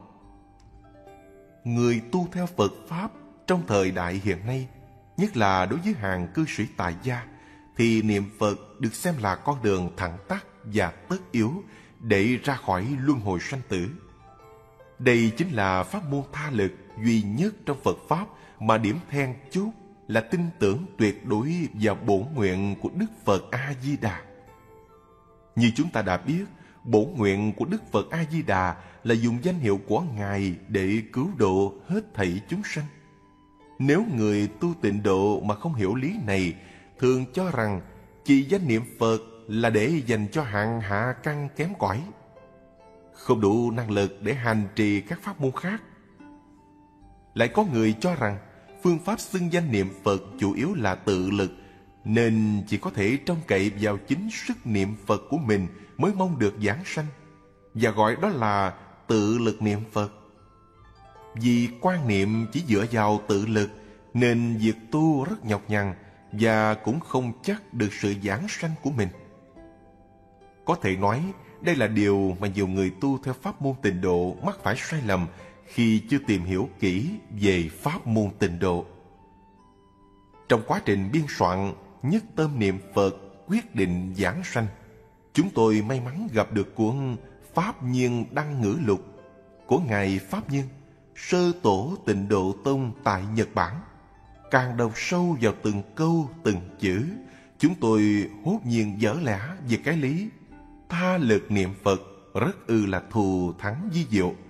Người tu theo Phật Pháp trong thời đại hiện nay, nhất là đối với hàng cư sĩ tại gia, thì niệm Phật được xem là con đường thẳng tắp và tất yếu để ra khỏi luân hồi sanh tử. Đây chính là pháp môn tha lực duy nhất trong Phật Pháp mà điểm then chốt là tin tưởng tuyệt đối vào bổn nguyện của Đức Phật A-di-đà. Như chúng ta đã biết, bổn nguyện của Đức Phật A-di-đà là dùng danh hiệu của Ngài để cứu độ hết thảy chúng sanh. Nếu người tu Tịnh độ mà không hiểu lý này, thường cho rằng chỉ danh niệm Phật là để dành cho hạng hạ căn kém cỏi, không đủ năng lực để hành trì các pháp môn khác. Lại có người cho rằng phương pháp xưng danh niệm Phật chủ yếu là tự lực, nên chỉ có thể trông cậy vào chính sức niệm Phật của mình mới mong được giảng sanh, và gọi đó là tự lực niệm Phật. Vì quan niệm chỉ dựa vào tự lực, nên việc tu rất nhọc nhằn và cũng không chắc được sự giảng sanh của mình. Có thể nói, đây là điều mà nhiều người tu theo pháp môn Tịnh độ mắc phải sai lầm khi chưa tìm hiểu kỹ về pháp môn Tịnh độ. Trong quá trình biên soạn Nhất Tâm Niệm Phật Quyết Định Giảng Sanh, chúng tôi may mắn gặp được cuốn Pháp Nhiên Đăng Ngữ Lục của Ngài Pháp Nhiên, Sơ Tổ Tịnh Độ Tông tại Nhật Bản. Càng đọc sâu vào từng câu, từng chữ, chúng tôi hốt nhiên vỡ lẽ về cái lý tha lực niệm Phật rất là thù thắng vi diệu.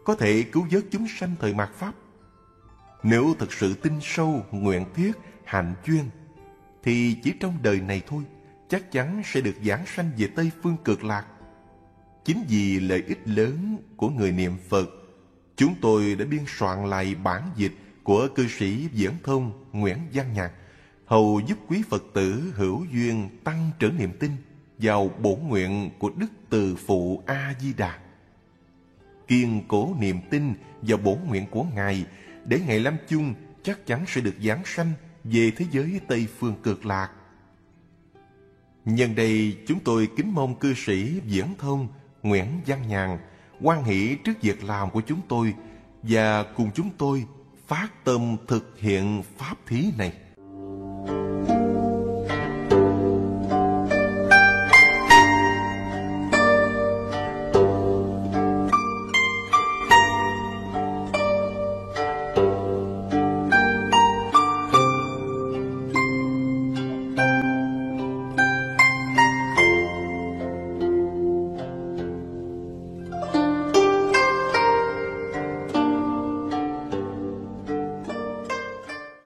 có thể cứu vớt chúng sanh thời mạt Pháp. Nếu thực sự tin sâu, nguyện thiết, hạnh duyên, thì chỉ trong đời này thôi, chắc chắn sẽ được giảng sanh về Tây Phương Cực Lạc. Chính vì lợi ích lớn của người niệm Phật, chúng tôi đã biên soạn lại bản dịch của cư sĩ Viễn Thông Nguyễn Văn Nhạc, hầu giúp quý Phật tử hữu duyên tăng trưởng niềm tin vào bổn nguyện của Đức Từ Phụ A Di Đà. Kiên cố niềm tin vào bổn nguyện của Ngài, để ngày lâm chung chắc chắn sẽ được giáng sanh về thế giới Tây Phương Cực Lạc. Nhân đây chúng tôi kính mong cư sĩ Viễn Thông Nguyễn Văn Nhàn hoan hỷ trước việc làm của chúng tôi và cùng chúng tôi phát tâm thực hiện pháp thí này.